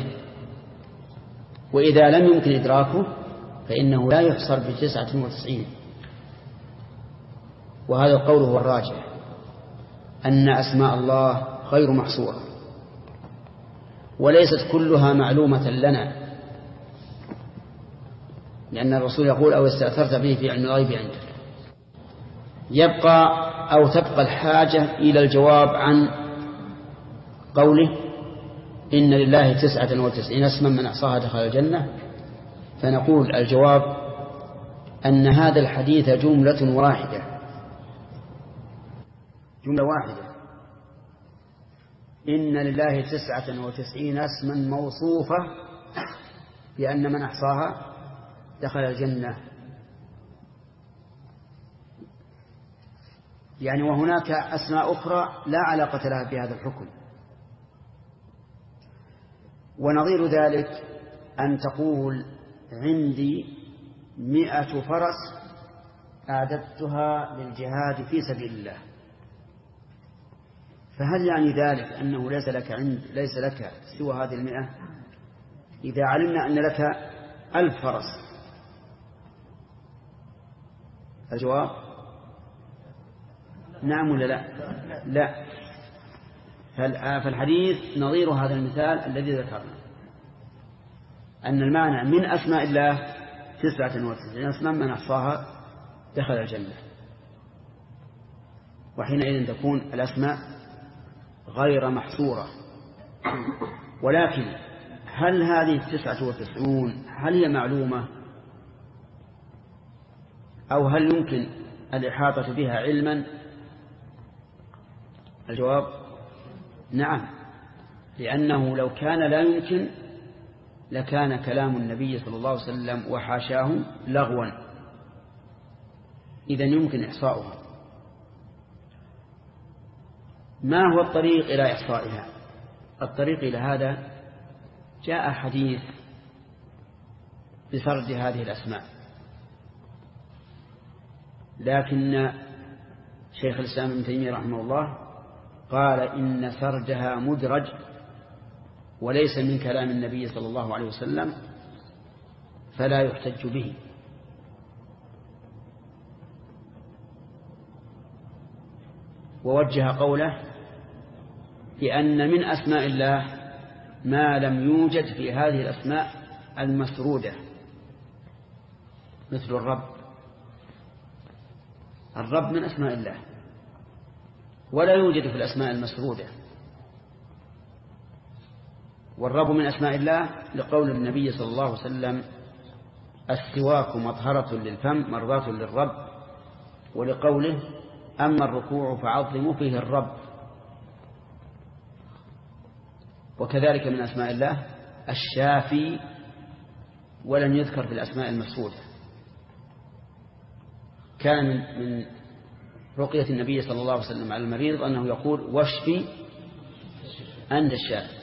وإذا لم يمكن إدراكه فإنه لا يحصر ب99. وهذا القول هو الراجح، أن أسماء الله غير محصورة، وليست كلها معلومة لنا، لأن الرسول يقول أو استأثرت به في علم الغيب عندك. تبقى الحاجة إلى الجواب عن قوله إن لله 99 اسما من أحصاها دخل الجنة. فنقول الجواب أن هذا الحديث جملة واحدة، إن لله 99 اسما موصوفة بأن من أحصاها دخل الجنة. يعني وهناك أسماء أخرى لا علاقة لها بهذا الحكم. ونظير ذلك أن تقول عندي 100 فرس أعددتها للجهاد في سبيل الله، فهل يعني ذلك أنه ليس لك سوى هذه 100؟ إذا علمنا أن لك 1000 فرس، الجواب نعم ولا لا؟ لا. فالحديث نظير هذا المثال الذي ذكرنا، أن المعنى من أسماء الله 99 اسما من أحصاها دخل الجنة. وحينئذ تكون الأسماء غير محصورة. ولكن هل هذه 99 هل هي معلومة أو هل يمكن الإحاطة بها علما؟ الجواب نعم، لأنه لو كان لا يمكن لكان كلام النبي صلى الله عليه وسلم وحاشاه لغوا، إذن يمكن إحصاؤها. ما هو الطريق إلى إحصائها؟ الطريق إلى هذا جاء حديث بسرد هذه الأسماء، لكن شيخ الإسلام ابن تيمية رحمه الله قال إن سردها مدرج وليس من كلام النبي صلى الله عليه وسلم فلا يحتج به. ووجه قوله بأن من أسماء الله ما لم يوجد في هذه الأسماء المسرودة، مثل الرب من أسماء الله ولا يوجد في الأسماء المسرودة. والرب من أسماء الله لقول النبي صلى الله عليه وسلم السواك مطهرة للفم مرضاة للرب، ولقوله أما الركوع فعظموا فيه الرب. وكذلك من أسماء الله الشافي ولم يذكر في الأسماء المسرودة. كان من رقية النبي صلى الله عليه وسلم على المريض أنه يقول واشفي أنت الشافي.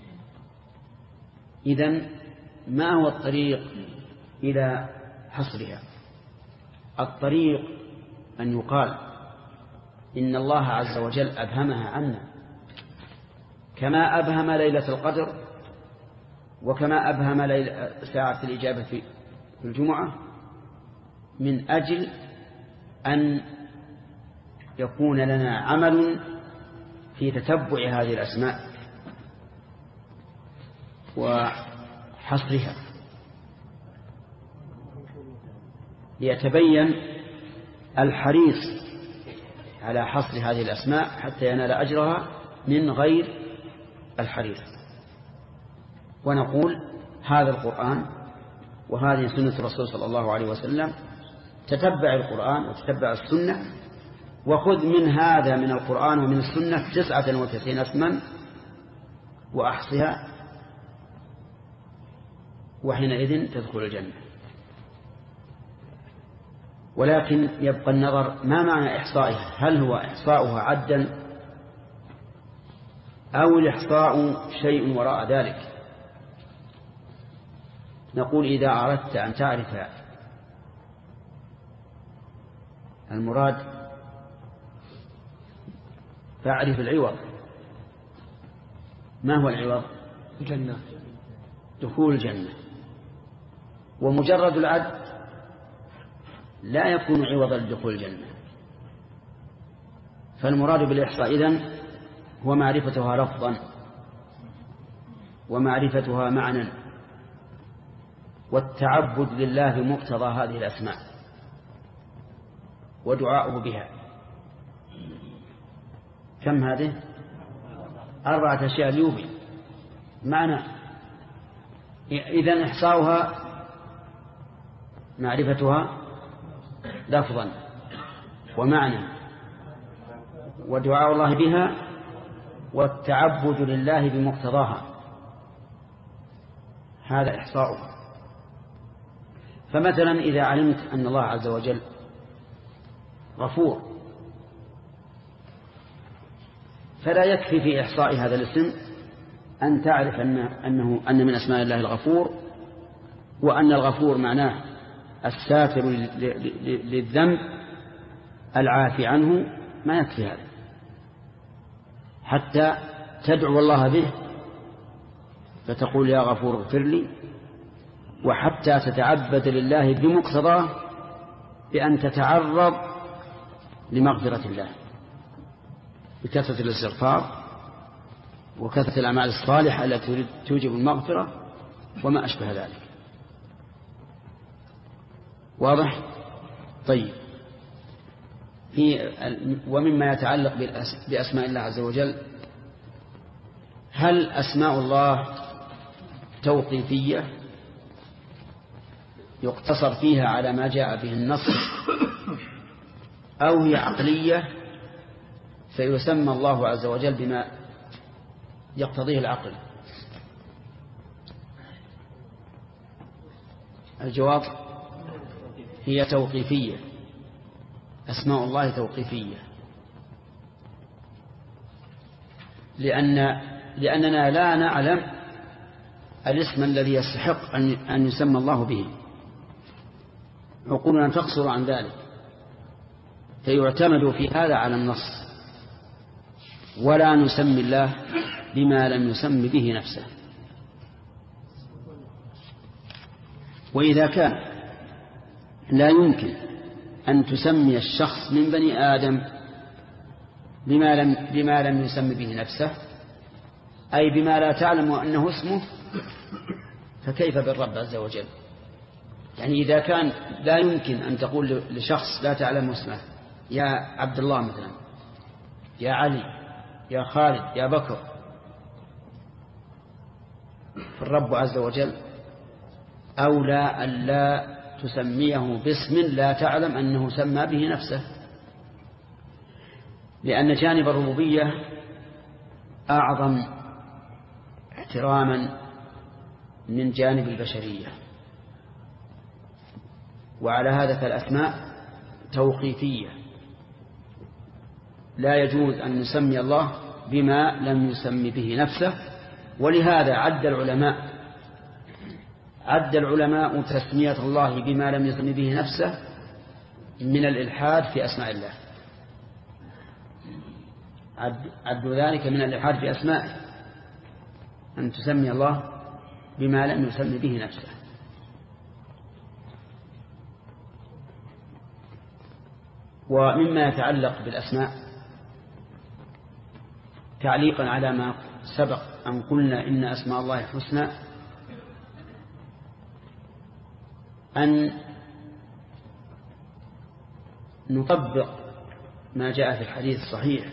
إذن ما هو الطريق إلى حصرها؟ الطريق أن يقال إن الله عز وجل أبهمها عنا كما أبهم ليلة القدر وكما أبهم ساعة الإجابة في الجمعة، من أجل أن يكون لنا عمل في تتبع هذه الأسماء وحصرها ليتبين الحريص على حصر هذه الأسماء حتى ينال أجرها من غير الحريص. ونقول هذا القرآن وهذه سنة الرسول صلى الله عليه وسلم، تتبع القرآن وتتبع السنة وخذ من هذا من القرآن ومن السنة 99 اسما وأحصها، وحينئذ تدخل الجنة. ولكن يبقى النظر ما معنى إحصائها؟ هل هو إحصاؤها عدا أو الإحصاء شيء وراء ذلك؟ نقول إذا أردت أن تعرف المراد فاعرف العوض. ما هو العوض؟ الجنة، دخول الجنة. ومجرد العد لا يكون عوضا لدخول الجنة. فالمراد بالإحصاء إذن هو معرفتها لفظا ومعرفتها معنى والتعبد لله بمقتضى هذه الأسماء ودعاؤه بها. كم هذه؟ 4 أشياء اليوبي معنى. إذن إحصاؤها معرفتها لفظا ومعنى ودعاء الله بها والتعبد لله بمقتضاها، هذا إحصاؤها. فمثلا إذا علمت أن الله عز وجل غفور، فلا يكفي في إحصاء هذا الاسم أن تعرف أن من أسماء الله الغفور، وأن الغفور معناه الساتر للذنب العافي عنه. ما يكفي هذا حتى تدعو الله به فتقول يا غفور اغفر لي، وحتى تتعبد لله بمقتضاه بأن تتعرض لمغفرة الله بكثرة الاستغفار وكثرة الأعمال الصالحة التي توجب المغفرة وما أشبه ذلك. واضح؟ طيب، ومما يتعلق بأسماء الله عز وجل، هل أسماء الله توقيفية يقتصر فيها على ما جاء به النص، أو هي عقلية فيسمى الله عز وجل بما يقتضيه العقل؟ الجواب هي توقيفية. أسماء الله توقيفية، لأننا لا نعلم الاسم الذي يستحق أن يسمى الله به، عقولنا تقصر عن ذلك، فيعتمد في هذا على النص، ولا نسمي الله بما لم يسم به نفسه. وإذا كان لا يمكن أن تسمي الشخص من بني آدم بما لم يسم به نفسه، أي بما لا تعلم أنه اسمه، فكيف بالرب عز وجل؟ يعني إذا كان لا يمكن أن تقول لشخص لا تعلم اسمه يا عبد الله مثلا، يا علي، يا خالد، يا بكر، فالرب عز وجل أولى أن لا تسميه باسم لا تعلم أنه سمى به نفسه، لأن جانب الربوبية أعظم احتراما من جانب البشرية. وعلى هذا فالأسماء توقيفية، لا يجوز أن نسمي الله بما لم يسم به نفسه. ولهذا عد العلماء تسمية الله بما لم يسم به نفسه من الإلحاد في أسماء الله، عدوا ذلك من الإلحاد في أسمائه، أن تسمي الله بما لم يسم به نفسه. ومما يتعلق بالأسماء، تعليقا على ما سبق أن قلنا إن أسماء الله الحسنى، أن نطبق ما جاء في الحديث الصحيح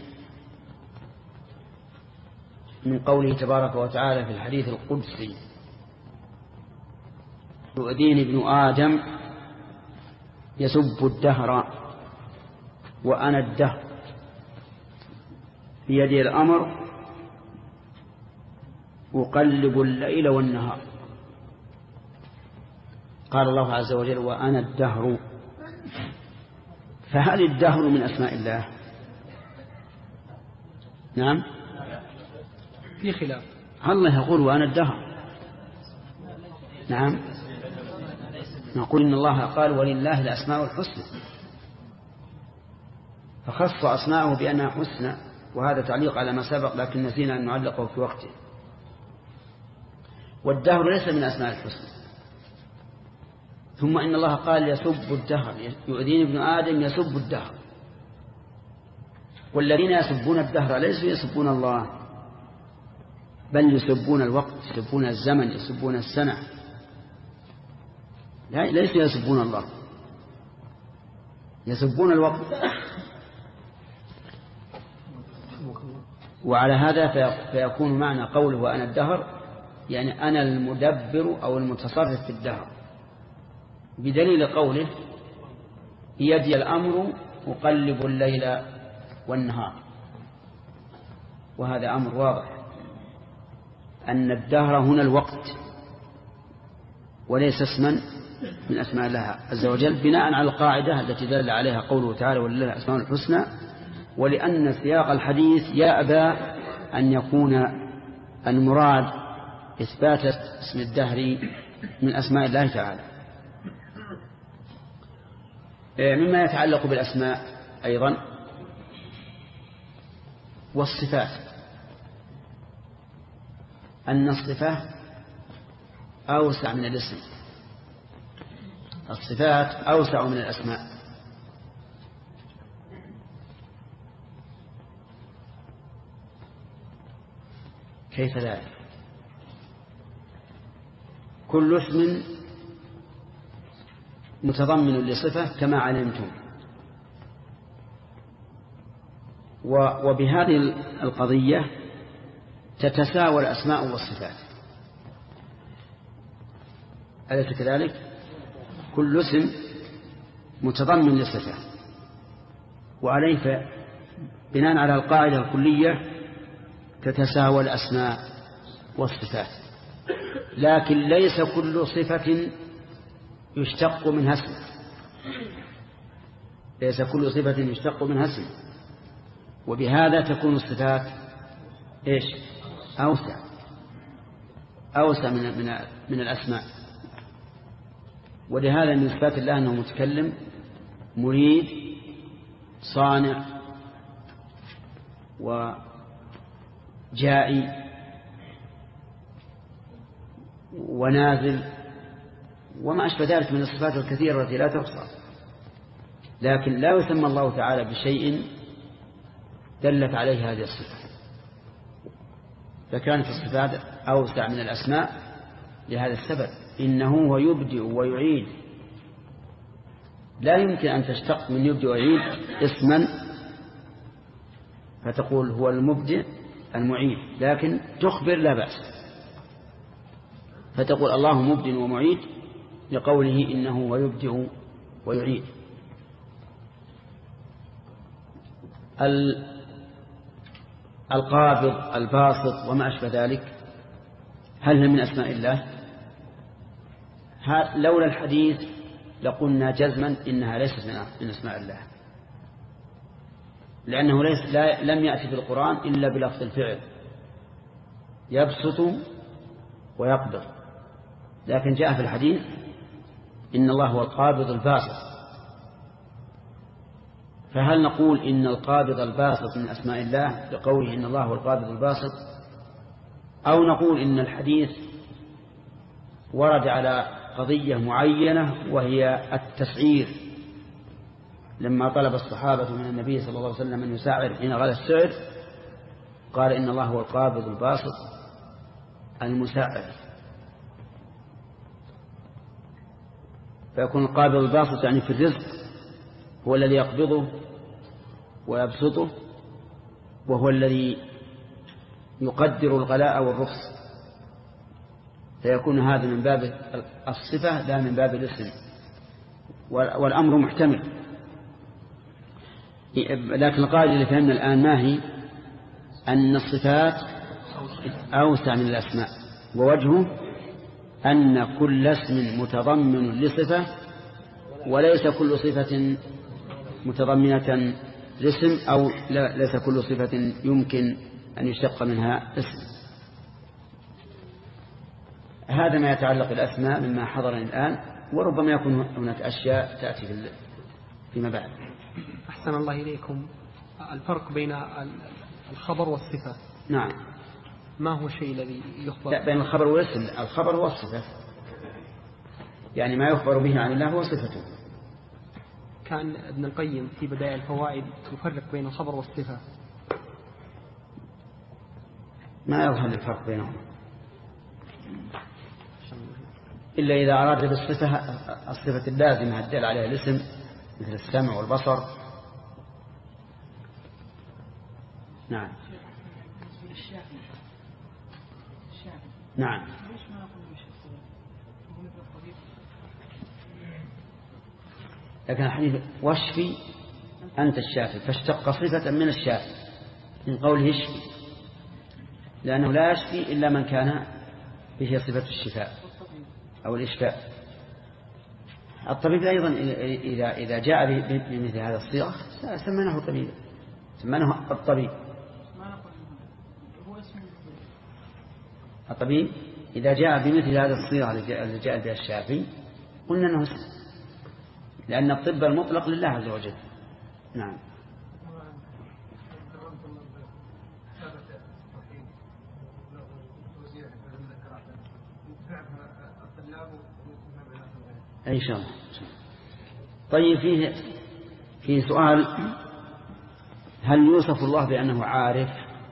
من قوله تبارك وتعالى في الحديث القدسي: يؤذيني ابن آدم يسب الدهر وأنا الدهر بيدي الأمر أقلب الليل والنهار. قال الله عز وجل: وأنا الدهر. فهل الدهر من أسماء الله؟ نعم، في خلاف. الله يقول وأنا الدهر. نعم، نقول إن الله قال ولله الأسماء الحسنى، فخص أسماءه بأنها حسنى، وهذا تعليق على ما سبق، لكن نسينا أن نعلقه في وقته. والدهر ليس من أسماء الحسنى. ثم إن الله قال يسب الدهر، يؤذيني ابن آدم يسب الدهر. والذين يسبون الدهر ليسوا يسبون الله، بل يسبون الوقت، يسبون الزمن، يسبون السنة، ليسوا يسبون الله، يسبون الوقت. وعلى هذا فيكون معنى قوله وأنا الدهر يعني أنا المدبر أو المتصرف في الدهر، بدليل قوله بيدي الأمر أقلب الليل والنهار. وهذا أمر واضح أن الدهر هنا الوقت وليس اسما من أسماء الله عز وجل بناء على القاعدة التي دل عليها قوله تعالى ولله الأسماء الحسنى، ولأن سياق الحديث يأبى أن يكون المراد إثبات اسم الدهر من أسماء الله تعالى. مما يتعلق بالأسماء أيضا والصفات أن الصفة أوسع من الاسم، الصفات أوسع من الأسماء. كيف ذلك؟ كل اسم متضمن لصفة كما علمتم، وبهذه القضية تتساوى الأسماء والصفات، أليس كذلك؟ كل اسم متضمن لصفة، وعليه بناء على القاعدة الكلية تتساوى الأسماء والصفات، لكن ليس كل صفة يشتق منها اسم، ليس كل صفة يشتق منها اسم، وبهذا تكون الصفات إيش؟ أوسع من الأسماء. ولهذا من صفات الله أنه متكلم، مريد، صانع، وجائي، ونازل، وما أشبه ذلك من الصفات الكثيرة التي لا تحصى. لكن لا يسمى الله تعالى بشيء دلت عليه هذه الصفة، فكانت الصفات أوسع من الأسماء لهذا السبب. إنه هو يبدئ ويعيد، لا يمكن أن تشتق من يبدئ ويعيد اسما فتقول هو المبدئ المعيد، لكن تخبر لا بأس، فتقول الله مبدئ ومعيد لقوله إنه هو يبدئ ويعيد. القابض، الباسط، وما أشبه ذلك، هل هي من أسماء الله؟ لولا الحديث لقلنا جزما إنها ليست من أسماء الله، لأنه لم يأتي في القرآن إلا بلفظ الفعل، يبسط ويقبض، لكن جاء في الحديث إن الله هو القابض الباسط. فهل نقول إن القابض الباسط من أسماء الله لقوله إن الله هو القابض الباسط، أو نقول إن الحديث ورد على قضية معينة وهي التسعير، لما طلب الصحابة من النبي صلى الله عليه وسلم أن يسعر حين غلا السعر قال إن الله هو القابض الباسط المسعر، فيكون القابض الباسط يعني في الرزق هو الذي يقبضه ويبسطه، وهو الذي يقدر الغلاء والرخص، فيكون هذا من باب الصفة لا من باب الاسم، والأمر محتمل. لكن القاعدة اللي فهمنا الآن ما هي؟ أن الصفات أوسع من الأسماء، ووجهه أن كل اسم متضمن لصفة، وليس كل صفة متضمنة لاسم، أو ليس كل صفة يمكن أن يشتق منها اسم. هذا ما يتعلق بالأسماء مما حضرنا الآن، وربما يكون هناك أشياء تأتي فيما بعد. أحسن الله إليكم. الفرق بين الخبر والصفة. نعم. ما هو الشيء الذي يخبر؟ لا، بين الخبر والاسم. الخبر هو الصفة، يعني ما يخبر به عن الله هو صفته. كان ابن القيم في بدائع الفوائد يفرق بين الخبر والصفة. ما يظهر الفرق بينهم إلا إذا أراد بالصفة الصفة اللازمة الدال عليها الاسم، مثل السمع والبصر. نعم. نعم. لكن الحديث واشفي أنت الشافي، فاشتق صفة من الشافي من قوله اشفي، لأنه لا يشفي إلا من كان به صفة الشفاء أو الإشفاء. الطبيب أيضا إذا جاء بمثل هذا الصيغة سميناه طبيبا، سميناه الطبيب. الطبيب إذا جاء بمثل هذا الصيغة التي جاء بها الشافعي قلنا أنه اسم، لأن الطب المطلق لله عز وجل. نعم. إن شاء الله. طيب فيه سؤال: هل يوصف الله بأنه عارف؟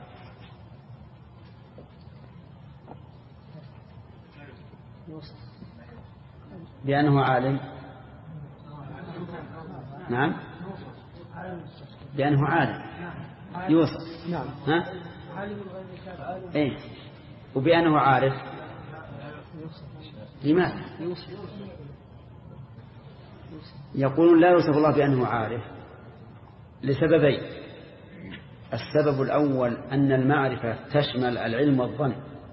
بأنه عالم؟ نعم، بأنه عالم يوصف. نعم. ها؟ إيه. وبأنه عارف لماذا؟ يقولون لا يوصف الله بأنه عارف لسببين. السبب الأول أن المعرفة تشمل العلم والظن.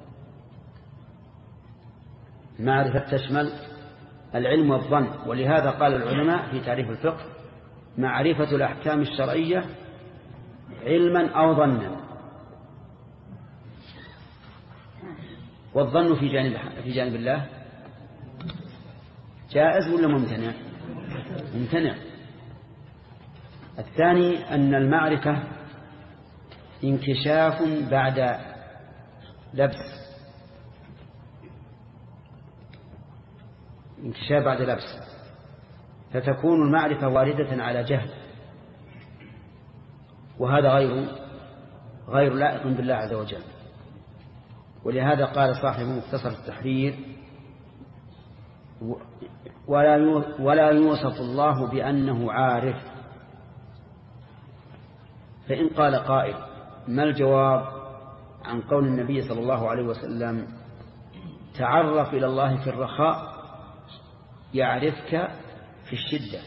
المعرفة تشمل العلم والظن، ولهذا قال العلماء في تعريف الفقه: معرفة الأحكام الشرعية علما أو ظنا. والظن في جانب الله جائز ولا ممتنع؟ ممتنع. الثاني أن المعرفة انكشاف بعد لبس، انكشاف بعد لبس، فتكون المعرفة واردة على جهل، وهذا غير لائق بالله عز وجل. ولهذا قال صاحب مختصر التحرير: ولا يوصف الله بأنه عارف. فإن قال قائل: ما الجواب عن قول النبي صلى الله عليه وسلم: تعرف إلى الله في الرخاء يعرفك في الشدة؟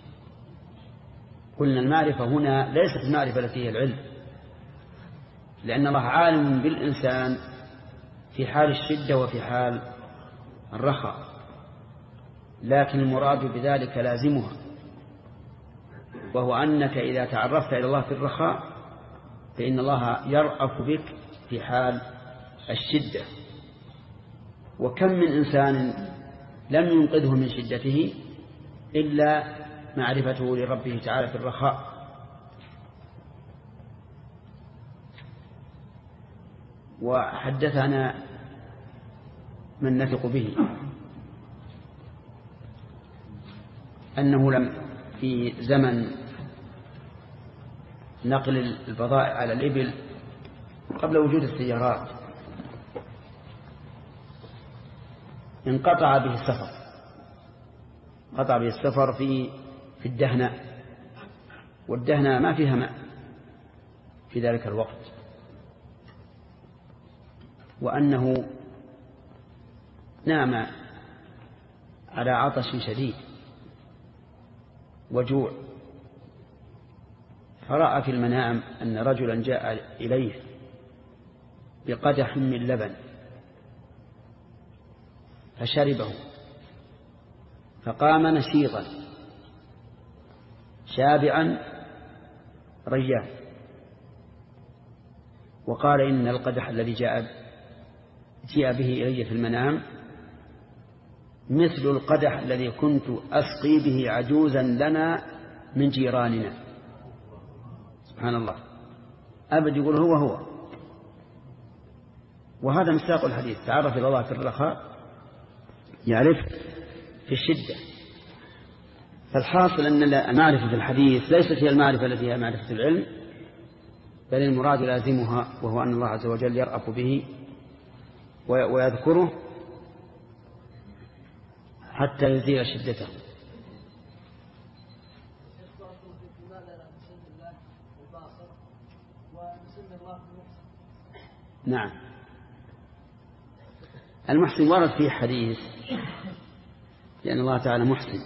قلنا المعرفة هنا ليست المعرفة التي هي العلم، لأن الله عالم بالإنسان في حال الشدة وفي حال الرخاء، لكن المراد بذلك لازمها، وهو أنك إذا تعرفت إلى الله في الرخاء فإن الله يرأف بك في حال الشدة. وكم من إنسان لم ينقذه من شدته إلا معرفته لربه تعالى في الرخاء. وحدثنا من نثق به أنه لم في زمن نقل البضائع على الإبل قبل وجود السيارات انقطع به السفر، قطع به السفر في الدهنة، والدهنة ما فيها ماء في ذلك الوقت، وأنه نام على عطش شديد وجوع، فرأى في المنام أن رجلا جاء إليه بقدح من لبن فشربه، فقام نشيطا شابعا ريان، وقال: إن القدح الذي جاء به إلي في المنام مثل القدح الذي كنت أسقي به عجوزا لنا من جيراننا. سبحان الله، أبد يقول هو. وهذا مصداق الحديث: تعرف إلى الله في الرخاء يعرف في الشدة. فالحاصل أن المعرفة في الحديث ليست هي المعرفة التي هي معرفة العلم، بل المراد لازمها، وهو أن الله عز وجل يرأف به ويذكره حتى يزيل شدته. نعم، المحسن ورد فيه حديث لأن الله تعالى محسن،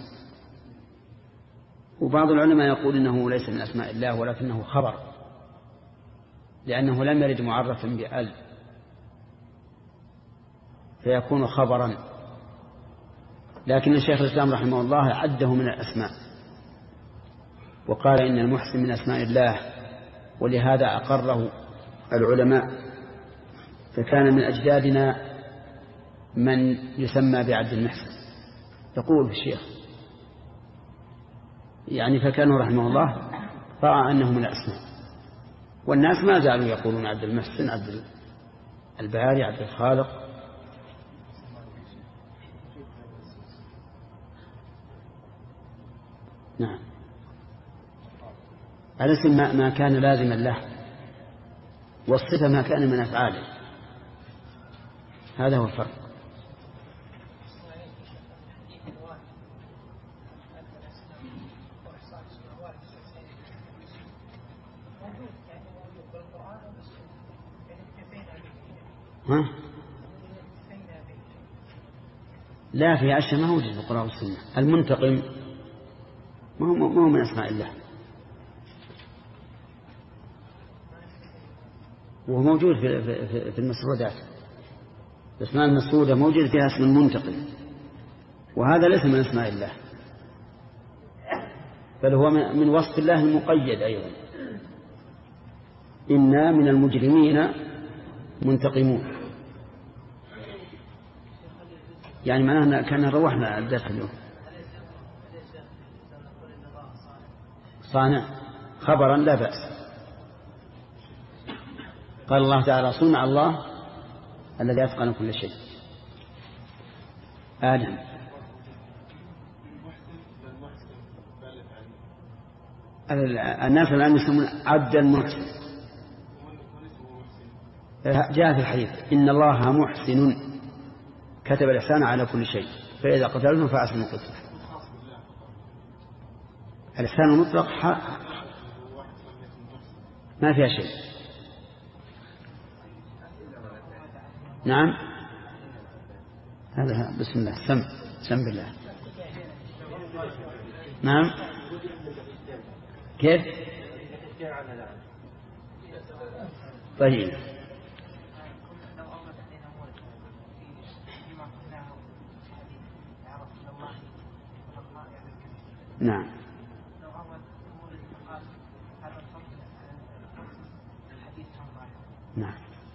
وبعض العلماء يقول إنه ليس من أسماء الله ولكنه خبر، لأنه لم يرد معرفا بأل، فيكون خبرا لكن الشيخ الإسلام رحمه الله عده من الأسماء وقال إن المحسن من أسماء الله، ولهذا أقره العلماء، فكان من أجدادنا من يسمى بعبد المحسن. يقول الشيخ يعني فكانوا رحمه الله رأى أنه من الأسماء، والناس ما زالوا يقولون عبد المحسن، عبد الباري، عبد الخالق. نعم، الاسم ما كان لازما له، والصفة ما كان من أفعاله، هذا هو الفرق. ها؟ لا، في أشياء ما هو موجود في القرآن والسنة. المنتقم ما هو من أسماء الله، وهو موجود في المسرودات. الأسماء المسرودة موجود فيها اسم المنتقم، وهذا ليس من أسماء الله، بل هو من وصف الله المقيد أيضا. إنا من المجرمين منتقمون، يعني معناه كان روحنا الدرس اليوم. صانع خبرا لا بأس. قال الله تعالى صنع الله الذي أتقن كل شيء. آدم الناس الآن يسمون عبد المحسن. جاء في الحديث إن الله محسن كتب الإحسان على كل شيء فإذا قتلتم فأحسنوا القتلة. الإحسان المطلق ما فيها شيء. نعم، هذا بسم الله، سم بالله. نعم، كيف؟ طيب، نعم. نعم.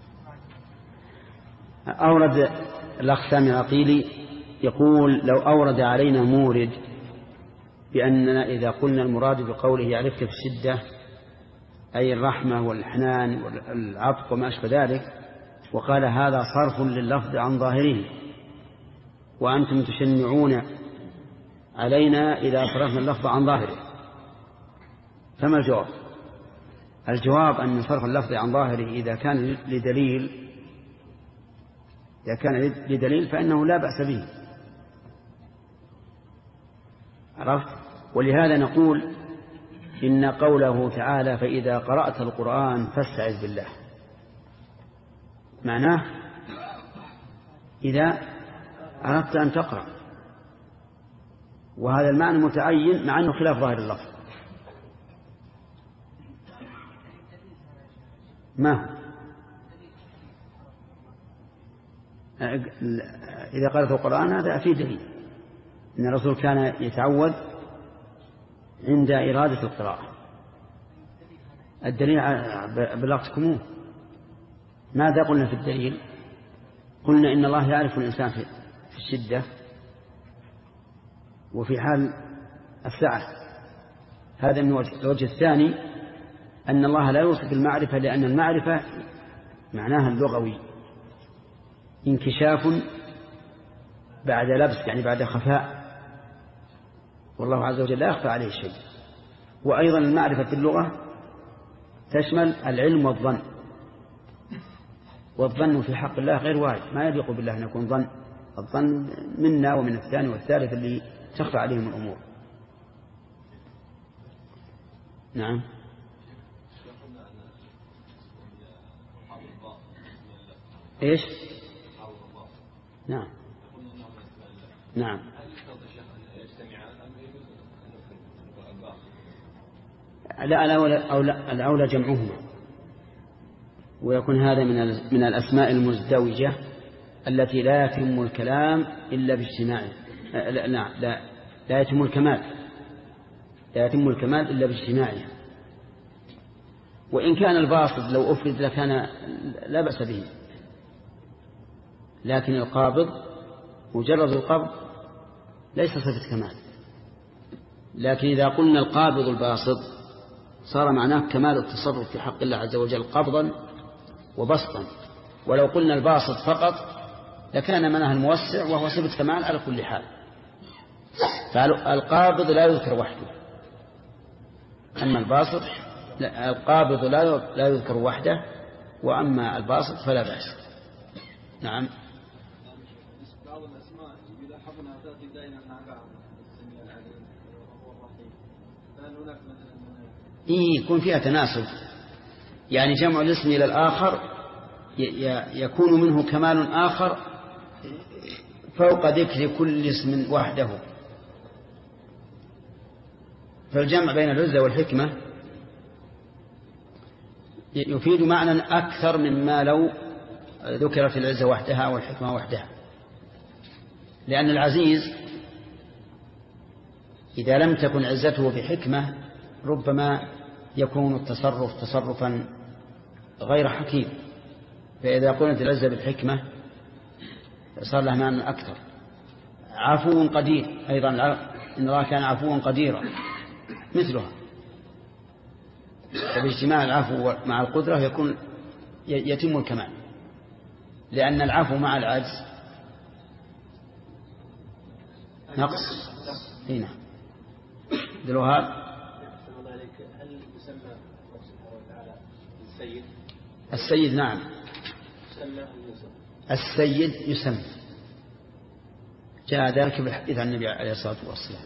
أورد الأخ سامي العطيلي يقول لو أورد علينا مورد بأننا إذا قلنا المراد بقوله يعرفك في الشدة أي الرحمة والحنان والعطف وما أشبه ذلك، وقال هذا صرف لللفظ عن ظاهره وأنتم تشنعون علينا إذا صرفنا اللفظ عن ظاهره، فما الجواب؟ الجواب أن صرف اللفظ عن ظاهره إذا كان لدليل فإنه لا بأس به. عرفت؟ ولهذا نقول إن قوله تعالى فإذا قرأت القرآن فاستعذ بالله معناه إذا أردت أن تقرأ، وهذا المعنى متعين مع أنه خلاف ظاهر اللفظ. ما هو؟ إذا قرأت القرآن هذا فيه دليل إن الرسول كان يتعوذ عند إرادة القراءة. الدليل بلغتكموه. ماذا قلنا في الدليل؟ قلنا إن الله يعرف الإنسان في الشدة وفي حال السعة. هذا من الوجه الثاني أن الله لا يوصف المعرفة، لأن المعرفة معناها اللغوي انكشاف بعد لبس، يعني بعد خفاء، والله عز وجل لا يخفى عليه شيء. وأيضا المعرفة في اللغة تشمل العلم والظن، والظن في حق الله غير وارد، ما يليق بالله أن يكون ظن. الظن منا ومن الثاني والثالث اللي تخفى عليهم الأمور. نعم. إيش؟ نعم. نعم. الأولى جمعهما، ويكون هذا من الأسماء المزدوجة التي لا يتم الكلام إلا باجتماعه. لا يتم الكمال، لا يتم الكمال إلا باجتماعها. وإن كان الباسط لو أفرد لكان لا بأس به، لكن القابض مجرد القبض ليس صفة كمال. لكن إذا قلنا القابض الباسط صار معناه كمال التصرف في حق الله عز وجل قبضا وبسطا. ولو قلنا الباسط فقط لكان معناه الموسع، وهو صفة كمال على كل حال. فالقابض لا يذكر وحده، أما الباسط القابض لا يذكر وحده، وأما الباسط فلا بأس. نعم. بعض الأسماء إذا حضنا تأتي دائما مع بعض السميع العليم وهو الرحيم، فهل هناك مثلا يكون فيها تناسب؟ يعني جمع الاسم إلى الآخر يكون منه كمال آخر فوق ذكر كل اسم وحده. فالجمع بين العزة والحكمة يفيد معنى أكثر مما لو ذكرت العزة وحدها والحكمة وحدها. لأن العزيز إذا لم تكن عزته بحكمة ربما يكون التصرف تصرفا غير حكيم، فإذا قلت العزة بالحكمة صار لها معنى أكثر. عفو قدير أيضا، إن الله كان عفوا قديرا مثلها. فباجتماع العفو مع القدرة يتم الكمال، لأن العفو مع العجز نقص. هنا دلوها هل يسمى الله سبحانه وتعالى السيد؟ السيد نعم، السيد يسمى، جاء ذلك بالحديث عن النبي عليه الصلاة والسلام.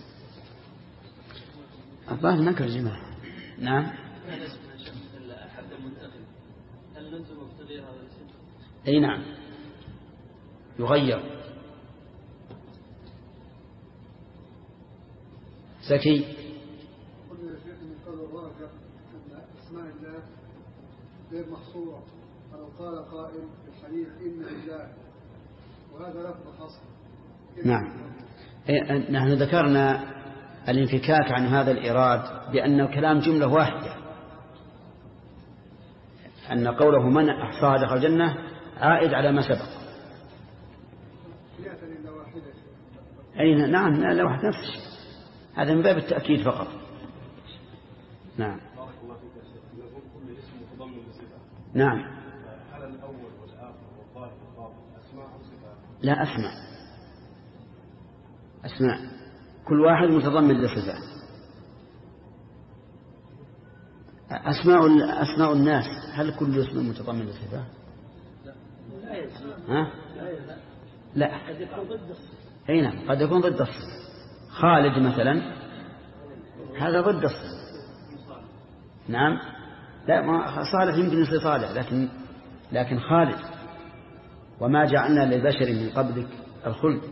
الظاهر نكر جماعة. نعم. أي نعم يغير. زكي قلنا يا شيخ من قول الراجع أن أسماء الله غير محصورة، فلو قال قائل في الحديث إن لله وهذا لفظ خاص. نعم. نحن ذكرنا الانفكاك عن هذا الإيراد بأن الكلام جملة واحدة، أن قوله من أحصاها دخل الجنة عائد على ما سبق. أي نعم، لا واحد نفسه، هذا من باب التأكيد فقط. نعم. نعم. لا أسماء كل واحد متضمن لصفة. أسماء الناس هل كل اسم متضمن لصفة؟ ها؟ لا. أي نعم قد يكون ضد الصفة. خالد مثلا هذا ضد الصفة. نعم. لا ما صالح يمكن يصير صالح، لكن خالد وما جعلنا لبشر من قبلك الخلد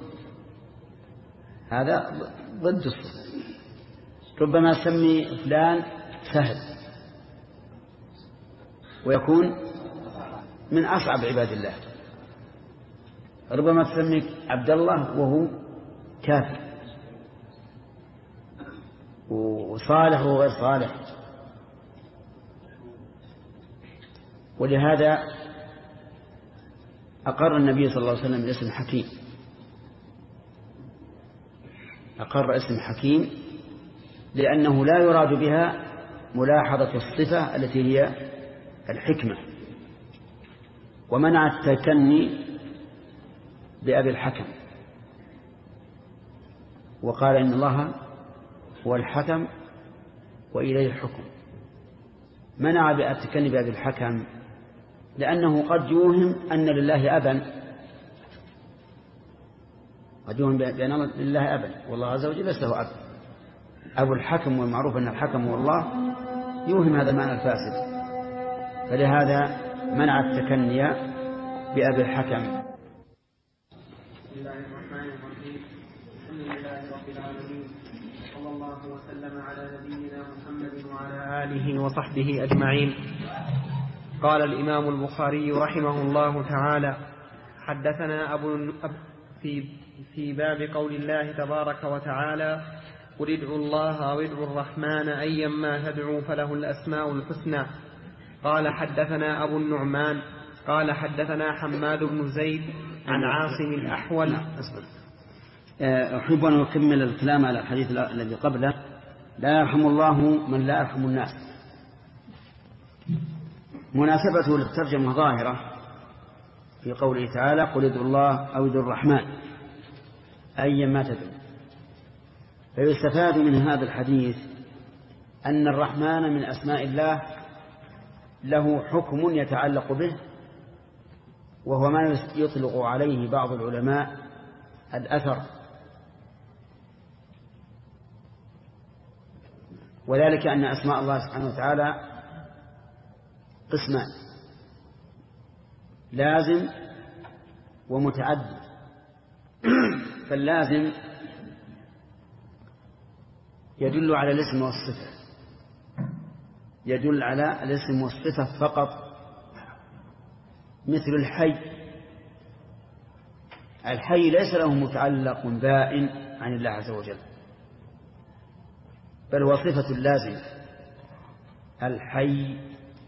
هذا ضد الصفة. ربما سمي فلان سهل ويكون من أصعب عباد الله، ربما تسمي عبد الله وهو كافر، وصالح وغير صالح. ولهذا أقر النبي صلى الله عليه وسلم باسم حكيم، أقر اسم حكيم لأنه لا يراد بها ملاحظة الصفة التي هي الحكمة، ومنع التكني بأبي الحكم، وقال إن الله هو الحكم وإليه الحكم. منع التكني بأبي الحكم لأنه قد يوهم أن لله أبا، قد يوهم بأن لله أبا، والله عز وجل ليس له أب. أبو الحكم، والمعروف أن الحكم هو الله، يوهم هذا المعنى الفاسد، فلهذا منع التكني بأبي الحكم. بسم الله الرحمن الرحيم. الحمد لله رب العالمين، صلى الله وسلم على نبينا محمد وعلى آله وصحبه أجمعين. قال الإمام البخاري رحمه الله تعالى: حدثنا في في باب قول الله تبارك وتعالى قل ادعوا الله أو ادعوا الرحمن أيما تدعوا فله الأسماء الحسنى. قال حدثنا أبو النعمان قال حدثنا حماد بن زيد عن عاصم الأحول. أحب أن أكمل الكلام على الحديث الذي قبله. لا يرحم الله من لا يرحم الناس. مناسبته للترجمة ظاهرة في قوله تعالى قل ادعوا الله أو ادعوا الرحمن أيما تدعوا. فيستفاد من هذا الحديث أن الرحمن من أسماء الله له حكم يتعلق به، وهو ما يطلق عليه بعض العلماء الأثر، وذلك أن أسماء الله سبحانه وتعالى قسمان: لازم ومتعدي. فاللازم يدل على الاسم والصفة، يدل على الاسم والصفة فقط، مثل الحي. الحي ليس له متعلق بائن عن الله عز وجل، بل هو صفة لازمة. الحي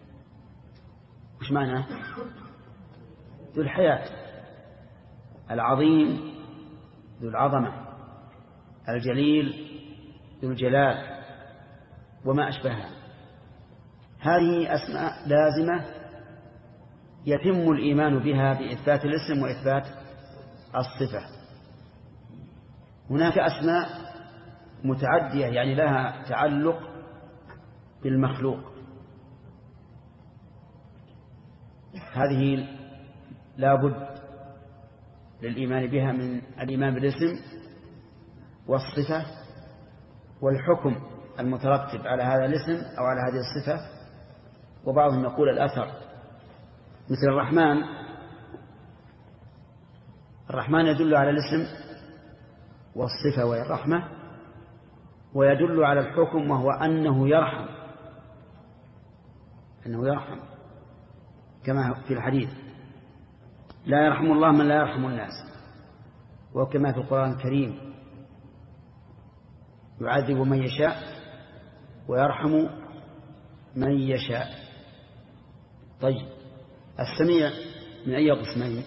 وش معناه؟ ذو الحياة، العظيم ذو العظمة، الجليل ذو الجلال، وما أشبهها. هذه أسماء لازمة يتم الإيمان بها بإثبات الاسم وإثبات الصفة. هناك أسماء متعدية يعني لها تعلق بالمخلوق، هذه لا بد للإيمان بها من الإيمان بالاسم والصفة والحكم المترتب على هذا الاسم أو على هذه الصفة. وبعضهم يقول الأثر، مثل الرحمن. الرحمن يدل على الاسم والصفة والرحمة، ويدل على الحكم وهو أنه يرحم، أنه يرحم كما في الحديث: لا يرحم الله من لا يرحم الناس. وكما في القرآن الكريم: يعذب من يشاء ويرحم من يشاء. طيب، السميع من أي قسمين؟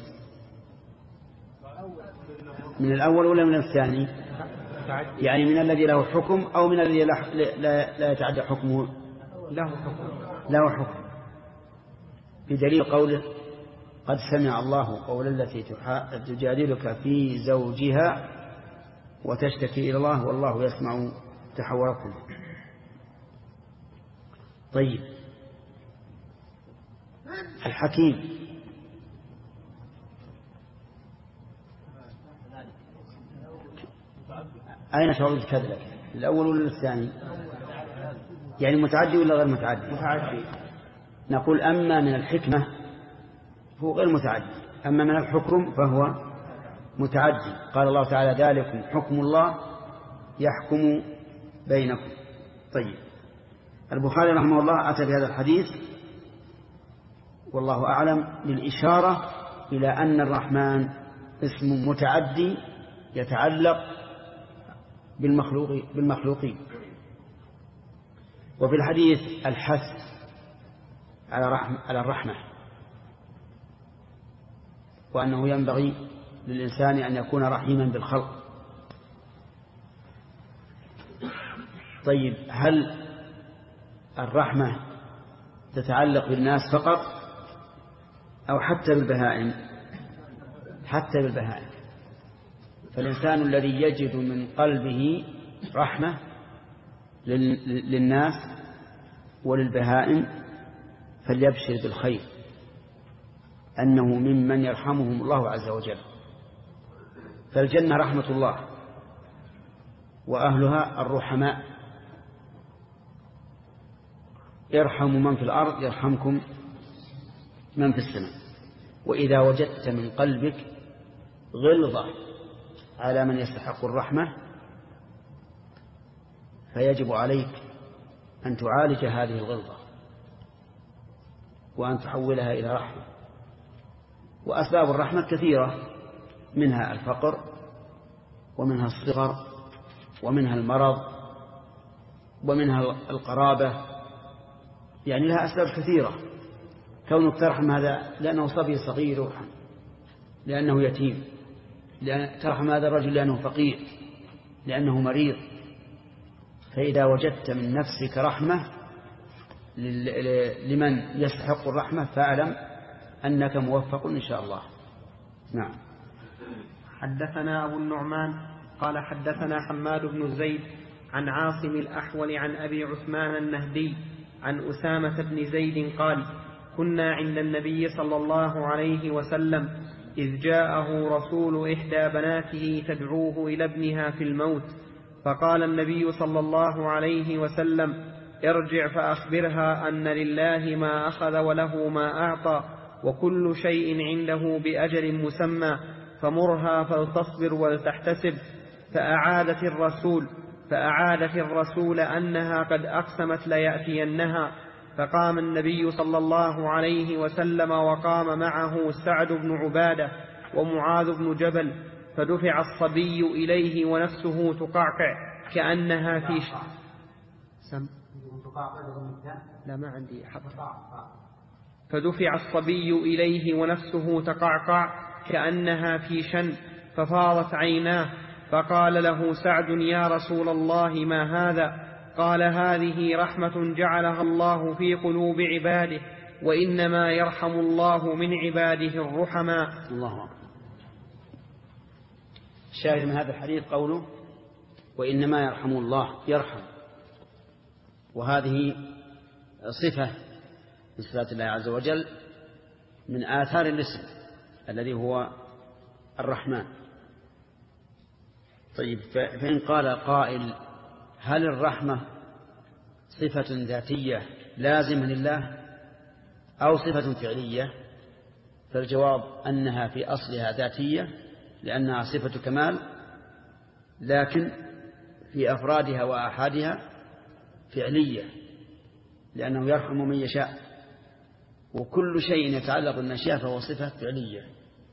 من الأول ولا من الثاني؟ يعني من الذي له حكم أو من الذي لا يتعدى حكمه؟ له حكم، بدليل قوله: قد سمع الله قول التي تجادلك في زوجها وتشتكي إلى الله والله يسمع تحوركم. طيب، الحكيم أين تعود كذلك؟ الأول ولا الثاني؟ يعني متعدي ولا غير متعدي؟ متعدي. نقول أما من الحكمة هو غير متعدي، أما من الحكم فهو متعدي. قال الله تعالى: ذلكم حكم الله يحكم بينكم. طيب، البخاري رحمه الله أتى بهذا الحديث والله أعلم للإشارة إلى أن الرحمن اسم متعدي يتعلق بالمخلوقين. وفي الحديث الحث على الرحمة، وأنه ينبغي للإنسان أن يكون رحيما بالخلق. طيب، هل الرحمة تتعلق بالناس فقط أو حتى بالبهائم؟ حتى بالبهائم. فالإنسان الذي يجد من قلبه رحمة للناس وللبهائم فليبشر بالخير، أنه ممن يرحمهم الله عز وجل. فالجنة رحمة الله وأهلها الرحماء. ارحموا من في الأرض يرحمكم من في السماء. وإذا وجدت من قلبك غلظة على من يستحق الرحمة فيجب عليك أن تعالج هذه الغلظة وأن تحولها إلى رحمة. وأسباب الرحمة كثيرة، منها الفقر ومنها الصغر ومنها المرض ومنها القرابة، يعني لها أسباب كثيرة. كونك ترحم هذا لأنه صبي صغير، لأنه يتيم، ترحم هذا الرجل لأنه فقير، لأنه مريض. فإذا وجدت من نفسك رحمة لمن يستحق الرحمة فاعلم أنك موفق إن شاء الله. نعم. حدثنا أبو النعمان قال حدثنا حماد بن زيد عن عاصم الأحول عن أبي عثمان النهدي عن أسامة بن زيد قال كنا عند النبي صلى الله عليه وسلم إذ جاءه رسول إحدى بناته تدعوه إلى ابنها في الموت، فقال النبي صلى الله عليه وسلم ارجع فأخبرها أن لله ما أخذ وله ما أعطى وكل شيء عنده بأجل مسمى، فمرها فلتصبر ولتحتسب. فأعادت الرسول أنها قد أقسمت ليأتينها. فقام النبي صلى الله عليه وسلم وقام معه سعد بن عبادة ومعاذ بن جبل، فدفع الصبي إليه ونفسه تقعقع كأنها في فدفع الصبي إليه ونفسه تقعقع كأنها في شن، ففاضت عيناه. فقال له سعد يا رسول الله ما هذا؟ قال هذه رحمة جعلها الله في قلوب عباده، وإنما يرحم الله من عباده الرحماء. الله أكبر. الشاهد من هذا الحديث قوله وإنما يرحم الله، يرحم، وهذه صفة من صفات الله عز وجل من آثار الاسم الذي هو الرحمن. طيب، فإن قال قائل هل الرحمة صفة ذاتية لازمة لله أو صفة فعلية؟ فالجواب أنها في أصلها ذاتية لأنها صفة كمال، لكن في أفرادها وآحادها فعلية لأنه يرحم من يشاء، وكل شيء يتعلق بالمشيئة فهو صفة فعلية.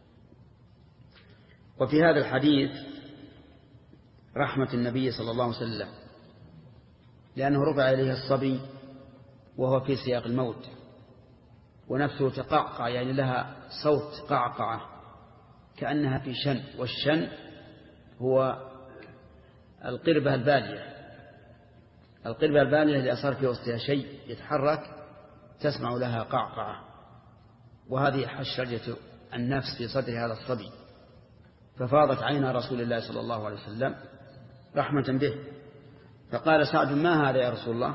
وفي هذا الحديث رحمة النبي صلى الله عليه وسلم لأنه رفع إليه الصبي وهو في سياق الموت، ونفسه تقعقع يعني لها صوت قعقعة كأنها في شن، والشن هو القربة البالية. القربة البالية اللي أصار في وسطها شيء يتحرك تسمع لها قعقعة، وهذه حشرجة النفس في صدر هذا الصبي. ففاضت عينا رسول الله صلى الله عليه وسلم رحمة به، فقال سعد ما هذا يا رسول الله؟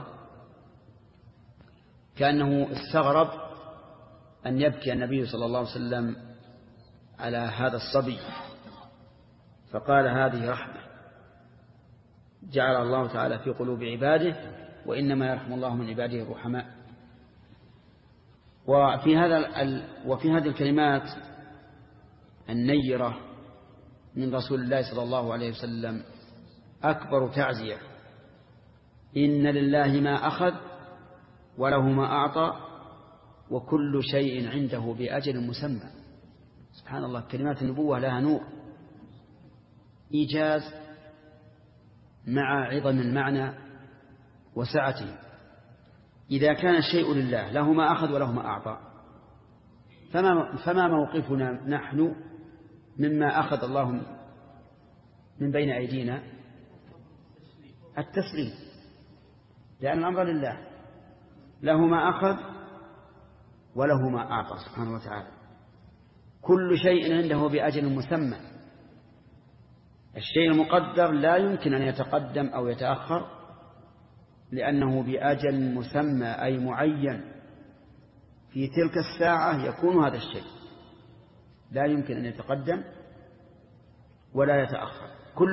كأنه استغرب أن يبكي النبي صلى الله عليه وسلم على هذا الصبي، فقال هذه رحمة جعل الله تعالى في قلوب عباده، وإنما يرحم الله من عباده الرحماء. وفي هذه الكلمات النيرة من رسول الله صلى الله عليه وسلم أكبر تعزية. إن لله ما أخذ وله ما أعطى وكل شيء عنده بأجل مسمى. سبحان الله، كلمات النبوة لها نور، إيجاز مع عظم المعنى وسعته. إذا كان الشيء لله له ما أخذ وله ما أعطى، فما موقفنا نحن مما أخذ الله من بين أيدينا؟ التسليم، لأن الأمر لله له ما أخذ وله ما أعطى سبحانه وتعالى. كل شيء عنده بأجل مسمى. الشيء المقدر لا يمكن أن يتقدم أو يتأخر لأنه بأجل مسمى أي معين، في تلك الساعة يكون هذا الشيء، لا يمكن أن يتقدم ولا يتأخر.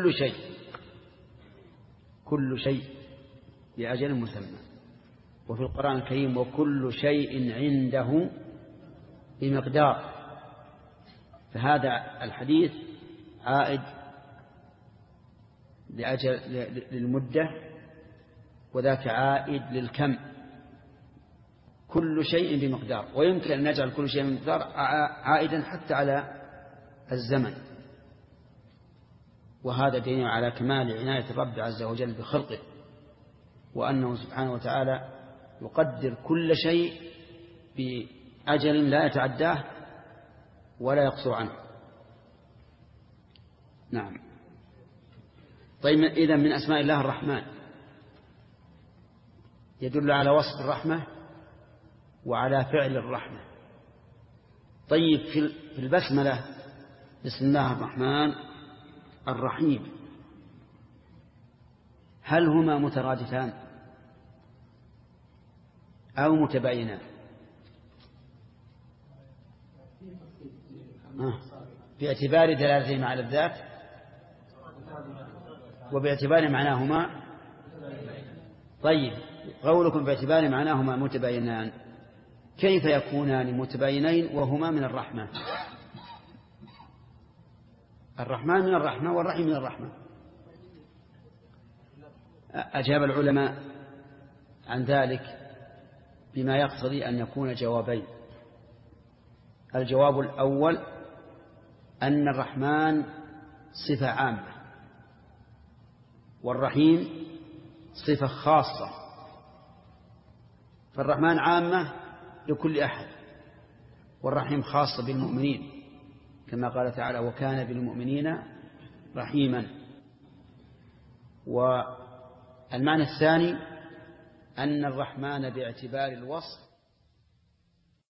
كل شيء بأجل مسمى. وفي القرآن الكريم وكل شيء عنده بمقدار. فهذا الحديث عائد للمدة، وذاك عائد للكم. كل شيء بمقدار، ويمكن أن نجعل كل شيء بمقدار عائدا حتى على الزمن. وهذا دليل على كمال عناية الرب عز وجل بخلقه، وأنه سبحانه وتعالى يقدر كل شيء بأجل لا يتعداه ولا يقصر عنه. نعم. طيب إذن من أسماء الله الرحمن، يدل على وصف الرحمة وعلى فعل الرحمة. طيب في البسملة بسم الله الرحمن الرحيم، هل هما مترادفان أو متباينان؟ باعتبار دلالتهما على الذات وباعتبار معناهما. طيب قولكم باعتبار معناهما متباينان، كيف يكونان متباينين وهما من الرحمة؟ الرحمن من الرحمة والرحيم من الرحمة. أجاب العلماء عن ذلك بما يقتضي أن يكون جوابين. الجواب الأول أن الرحمن صفة عامة والرحيم صفة خاصة، فالرحمن عامة لكل أحد والرحيم خاصة بالمؤمنين، كما قال تعالى وكان بالمؤمنين رحيما. والمعنى الثاني أن الرحمن باعتبار الوصف